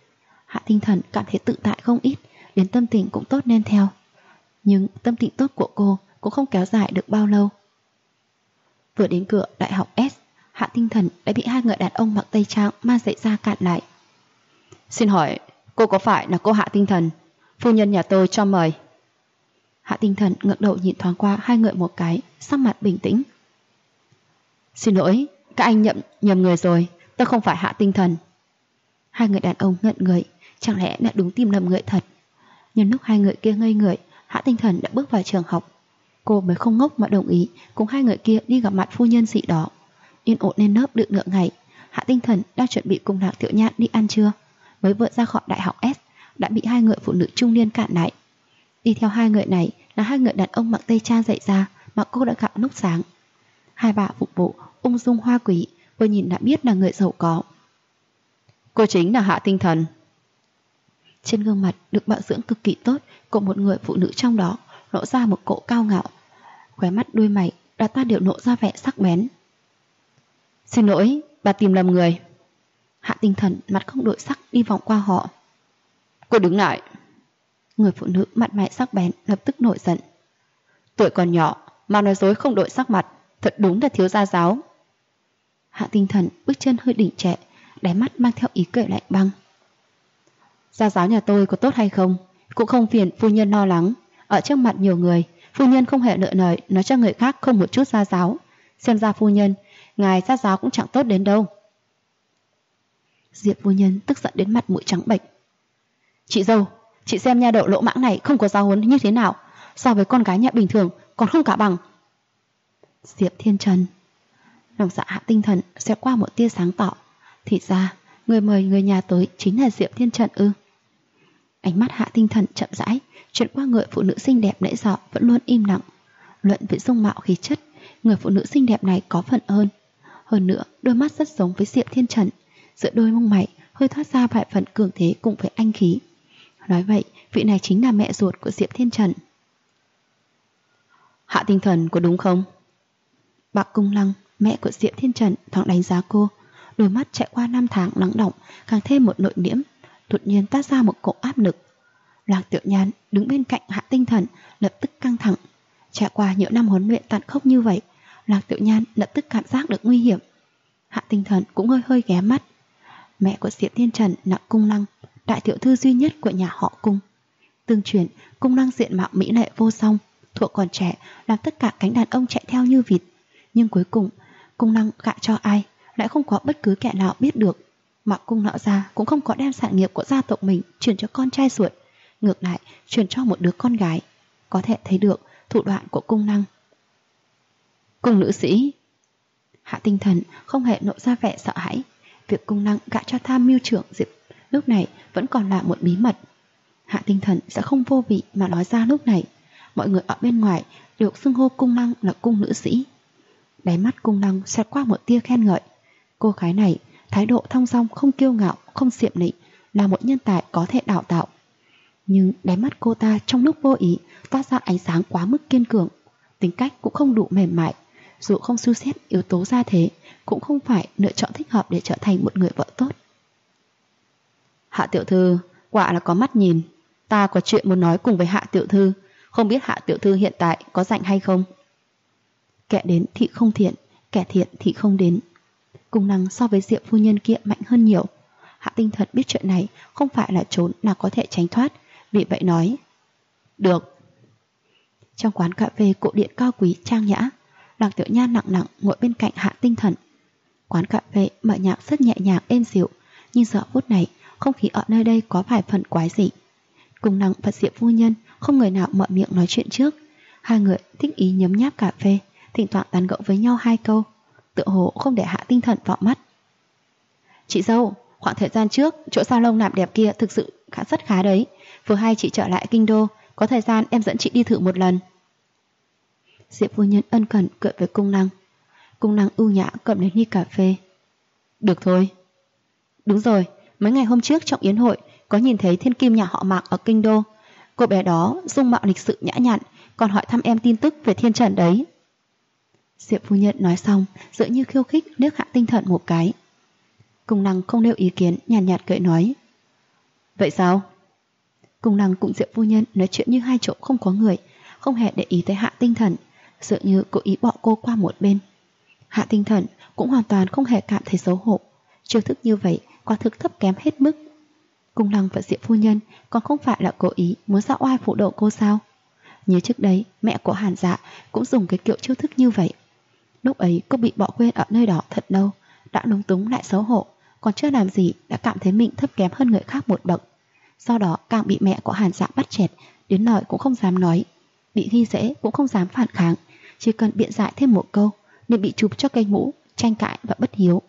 Hạ Tinh Thần cảm thấy tự tại không ít, đến tâm tình cũng tốt nên theo. Nhưng tâm tình tốt của cô cũng không kéo dài được bao lâu. Vừa đến cửa đại học S, Hạ Tinh Thần đã bị hai người đàn ông mặc tây trang mang giày da cản lại. Xin hỏi, cô có phải là cô Hạ Tinh Thần? Phu nhân nhà tôi cho mời. Hạ Tinh Thần ngẩng đầu nhìn thoáng qua hai người một cái, sắc mặt bình tĩnh. Xin lỗi, các anh nhầm người rồi, tôi không phải Hạ Tinh Thần. Hai người đàn ông ngẩn người, chẳng lẽ đã đúng tìm lầm người thật. Nhân lúc hai người kia ngây người, Hạ Tinh Thần đã bước vào trường học. Cô mới không ngốc mà đồng ý cùng hai người kia đi gặp mặt phu nhân dị đó. Yên ổn lên lớp được nửa ngày, Hạ Tinh Thần đang chuẩn bị cùng Lạc Tiểu Nhan đi ăn trưa, mới vừa ra khỏi đại học S đã bị hai người phụ nữ trung niên cản lại. Đi theo hai người này là hai người đàn ông mặc tây trang dạy ra mà cô đã gặp lúc sáng. Hai bà phục vụ ung dung hoa quý, vừa nhìn đã biết là người giàu có. Cô chính là Hạ Tinh Thần. Trên gương mặt được bảo dưỡng cực kỳ tốt của một người phụ nữ trong đó lộ ra một cỗ cao ngạo, khóe mắt đuôi mày đã ta đều nộ ra vẻ sắc bén. Xin lỗi, bà tìm lầm người. Hạ Tinh Thần mặt không đổi sắc đi vòng qua họ. Cô đứng lại. Người phụ nữ mặt mày sắc bén lập tức nổi giận. Tuổi còn nhỏ mà nói dối không đổi sắc mặt, thật đúng là thiếu gia giáo. Hạ Tinh Thần bước chân hơi đỉnh trệ, đáy mắt mang theo ý cười lạnh băng. Gia giáo nhà tôi có tốt hay không cũng không phiền phu nhân lo lắng. Ở trước mặt nhiều người, phu nhân không hề nợ lời nói cho người khác không một chút gia giáo. Xem ra phu nhân, ngài gia giáo cũng chẳng tốt đến đâu. Diệp phu nhân tức giận đến mặt mũi trắng bệch. Chị dâu, chị xem nha đậu lỗ mãng này không có giáo huấn như thế nào, so với con gái nhà bình thường còn không cả bằng. Diệp Thiên Trần. Lòng dạ Hạ Tinh Thần sẽ qua một tia sáng tỏ. Thì ra người mời người nhà tới chính là Diệp Thiên Trần ư? Ánh mắt Hạ Tinh Thần chậm rãi chuyển qua người phụ nữ xinh đẹp nãy giờ vẫn luôn im lặng. Luận với dung mạo khí chất, người phụ nữ xinh đẹp này có phần hơn. Hơn nữa, đôi mắt rất giống với Diệp Thiên Trần, giữa đôi mông mày hơi thoát ra vài phần cường thế cùng với anh khí. Nói vậy, vị này chính là mẹ ruột của Diệp Thiên Trần. Hạ Tinh Thần có đúng không? Bạc Cung Lăng, mẹ của Diệp Thiên Trần thoáng đánh giá cô, đôi mắt chạy qua năm tháng lắng động, càng thêm một nội liễm, đột nhiên phát ra một cỗ áp lực. Lạc Tiểu Nhan đứng bên cạnh Hạ Tinh Thần lập tức căng thẳng. Trải qua nhiều năm huấn luyện tàn khốc như vậy, Lạc Tiểu Nhan lập tức cảm giác được nguy hiểm. Hạ Tinh Thần cũng hơi hơi ghé mắt. Mẹ của Diệp Thiên Trần là Cung Lăng, đại tiểu thư duy nhất của nhà họ Cung. Tương truyền, Cung Lăng diện mạo mỹ lệ vô song, thuở còn trẻ làm tất cả cánh đàn ông chạy theo như vịt. Nhưng cuối cùng, Cung Lăng gả cho ai lại không có bất cứ kẻ nào biết được. Mà Cung nọ ra cũng không có đem sản nghiệp của gia tộc mình chuyển cho con trai ruột, ngược lại chuyển cho một đứa con gái. Có thể thấy được thủ đoạn của Cung Lăng. Cung nữ sĩ. Hạ Tinh Thần không hề nộ ra vẻ sợ hãi. Việc Cung Lăng gả cho tham mưu trưởng Diệp lúc này vẫn còn là một bí mật. Hạ Tinh Thần sẽ không vô vị mà nói ra lúc này. Mọi người ở bên ngoài đều xưng hô Cung Lăng là cung nữ sĩ. Đáy mắt Cung Lăng xẹt qua một tia khen ngợi. Cô gái này thái độ thong dong, không kiêu ngạo, không xiểm nịnh, là một nhân tài có thể đào tạo. Nhưng đáy mắt cô ta trong lúc vô ý toát ra ánh sáng quá mức kiên cường. Tính cách cũng không đủ mềm mại, dù không suy xét yếu tố gia thế, cũng không phải lựa chọn thích hợp để trở thành một người vợ tốt. Hạ tiểu thư, quả là có mắt nhìn. Ta có chuyện muốn nói cùng với Hạ tiểu thư, không biết Hạ tiểu thư hiện tại có rảnh hay không? Kẻ đến thì không thiện, kẻ thiện thì không đến. Cung Lăng so với Diệp phu nhân kia mạnh hơn nhiều. Hạ Tinh Thần biết chuyện này không phải là trốn là có thể tránh thoát, vì vậy nói được. Trong quán cà phê cổ điện cao quý trang nhã, Lạc Tiểu Nhan nặng nặng ngồi bên cạnh Hạ Tinh Thần. Quán cà phê mở nhạc rất nhẹ nhàng êm dịu, nhưng giờ phút này không khí ở nơi đây có vài phần quái dị. Cung Lăng và Diệp phu nhân không người nào mở miệng nói chuyện trước. Hai người thích ý nhấm nháp cà phê, thỉnh thoảng tán gẫu với nhau hai câu, tựa hồ không để Hạ Tinh Thần vọng mắt. Chị dâu, khoảng thời gian trước chỗ salon làm đẹp kia thực sự rất khá đấy. Vừa hay chị trở lại kinh đô, có thời gian em dẫn chị đi thử một lần. Diệp phu nhân ân cần cười với Cung Lăng. Cung Lăng ưu nhã cầm lên ly cà phê. Được thôi. Đúng rồi, mấy ngày hôm trước trong yến hội có nhìn thấy thiên kim nhà họ Mạc ở kinh đô. Cô bé đó dung mạo lịch sự nhã nhặn, còn hỏi thăm em tin tức về Thiên Trần đấy. Diệp phu nhân nói xong, dựa như khiêu khích liếc Hạ Tinh Thần một cái. Cung Lăng không nêu ý kiến, nhàn nhạt cười nói. Vậy sao? Cung Lăng cùng Diệp phu nhân nói chuyện như hai chỗ không có người, không hề để ý tới Hạ Tinh Thần, dường như cố ý bỏ cô qua một bên. Hạ Tinh Thần cũng hoàn toàn không hề cảm thấy xấu hổ. Chiêu thức như vậy quả thực thấp kém hết mức. Cung Lăng và Diệp phu nhân còn không phải là cố ý muốn dạo oai phụ độ cô sao? Như trước đấy, mẹ của Hàn Dạ cũng dùng cái kiểu chiêu thức như vậy. Lúc ấy cô bị bỏ quên ở nơi đó thật lâu, đã lúng túng lại xấu hổ, còn chưa làm gì đã cảm thấy mình thấp kém hơn người khác một bậc. Sau đó càng bị mẹ của Hàn Dạ bắt chẹt, đến lời cũng không dám nói, bị khi dễ cũng không dám phản kháng, chỉ cần biện giải thêm một câu nên bị chụp cho cây mũ, tranh cãi và bất hiếu.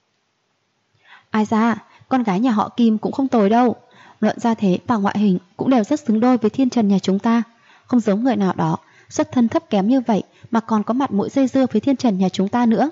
Ai ra, con gái nhà họ Kim cũng không tồi đâu, luận ra thế và ngoại hình cũng đều rất xứng đôi với thiên trần nhà chúng ta, không giống người nào đó xuất thân thấp kém như vậy mà còn có mặt mũi dây dưa với thiên trần nhà chúng ta nữa.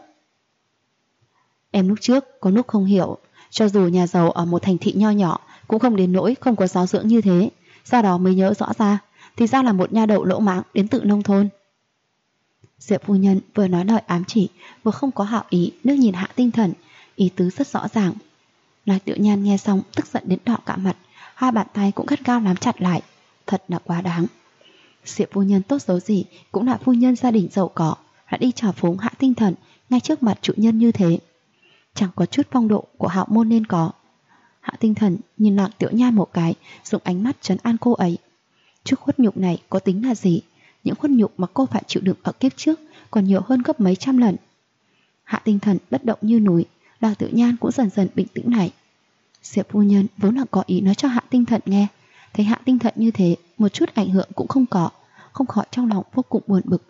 Em lúc trước có lúc không hiểu, cho dù nhà giàu ở một thành thị nho nhỏ cũng không đến nỗi không có giáo dưỡng như thế, sau đó mới nhớ rõ ra, thì ra là một nha đầu lỗ mãng đến từ nông thôn. Diệp phu nhân vừa nói lời ám chỉ, vừa không có hảo ý, nước nhìn Hạ Tinh Thần, ý tứ rất rõ ràng. Lạc Tiểu Nhan nghe xong tức giận đến đỏ cả mặt, hai bàn tay cũng gắt gao nắm chặt lại, thật là quá đáng. Diệp phu nhân tốt xấu gì cũng là phu nhân gia đình giàu có, lại đi trào phúng Hạ Tinh Thần ngay trước mặt chủ nhân như thế, chẳng có chút phong độ của hạo môn nên có. Hạ Tinh Thần nhìn Lạc Tiểu Nhan một cái, dùng ánh mắt trấn an cô ấy. Chút khuất nhục này có tính là gì? Những khuất nhục mà cô phải chịu đựng ở kiếp trước còn nhiều hơn gấp mấy trăm lần. Hạ Tinh Thần bất động như núi, Lạc Tiểu Nhan cũng dần dần bình tĩnh lại. Diệp phu nhân vốn là có ý nói cho Hạ Tinh Thần nghe, thấy Hạ Tinh Thần như thế một chút ảnh hưởng cũng không có, không khỏi trong lòng vô cùng buồn bực.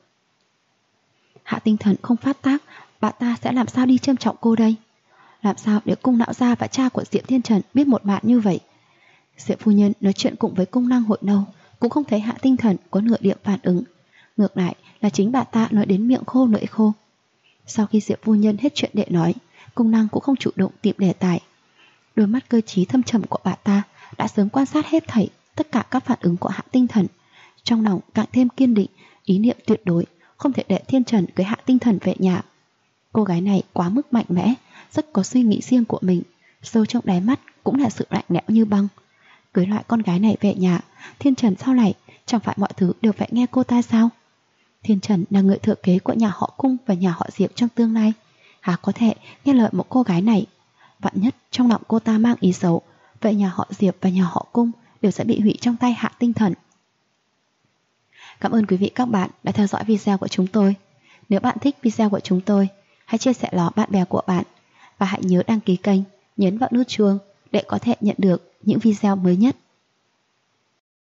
Hạ Tinh Thần không phát tác, bà ta sẽ làm sao đi trân trọng cô đây? Làm sao để Cung Lão Gia và cha của Diệp Thiên Trần biết một mạn như vậy? Diệp phu nhân nói chuyện cùng với Cung Năng hồi lâu cũng không thấy Hạ Tinh Thần có nửa điểm phản ứng, ngược lại là chính bà ta nói đến miệng khô lưỡi khô. Sau khi Diệp phu nhân hết chuyện để nói, Cung Năng cũng không chủ động tìm đề tài. Đôi mắt cơ trí thâm trầm của bà ta đã sớm quan sát hết thảy tất cả các phản ứng của Hạ Tinh Thần, trong lòng càng thêm kiên định ý niệm tuyệt đối không thể để Thiên Trần cưới Hạ Tinh Thần về nhà. Cô gái này quá mức mạnh mẽ, rất có suy nghĩ riêng của mình, sâu trong đáy mắt cũng là sự lạnh lẽo như băng. Cưới loại con gái này về nhà, Thiên Trần sau này chẳng phải mọi thứ đều phải nghe cô ta sao? Thiên Trần là người thừa kế của nhà họ Cung và nhà họ Diệp trong tương lai, há có thể nghe lời một cô gái này? Vạn nhất trong lòng cô ta mang ý xấu, vậy nhà họ Diệp và nhà họ Cung đều sẽ bị hủy trong tay Hạ Tinh Thần. Cảm ơn quý vị các bạn đã theo dõi video của chúng tôi. Nếu bạn thích video của chúng tôi, hãy chia sẻ nó bạn bè của bạn và hãy nhớ đăng ký kênh, nhấn vào nút chuông để có thể nhận được những video mới nhất.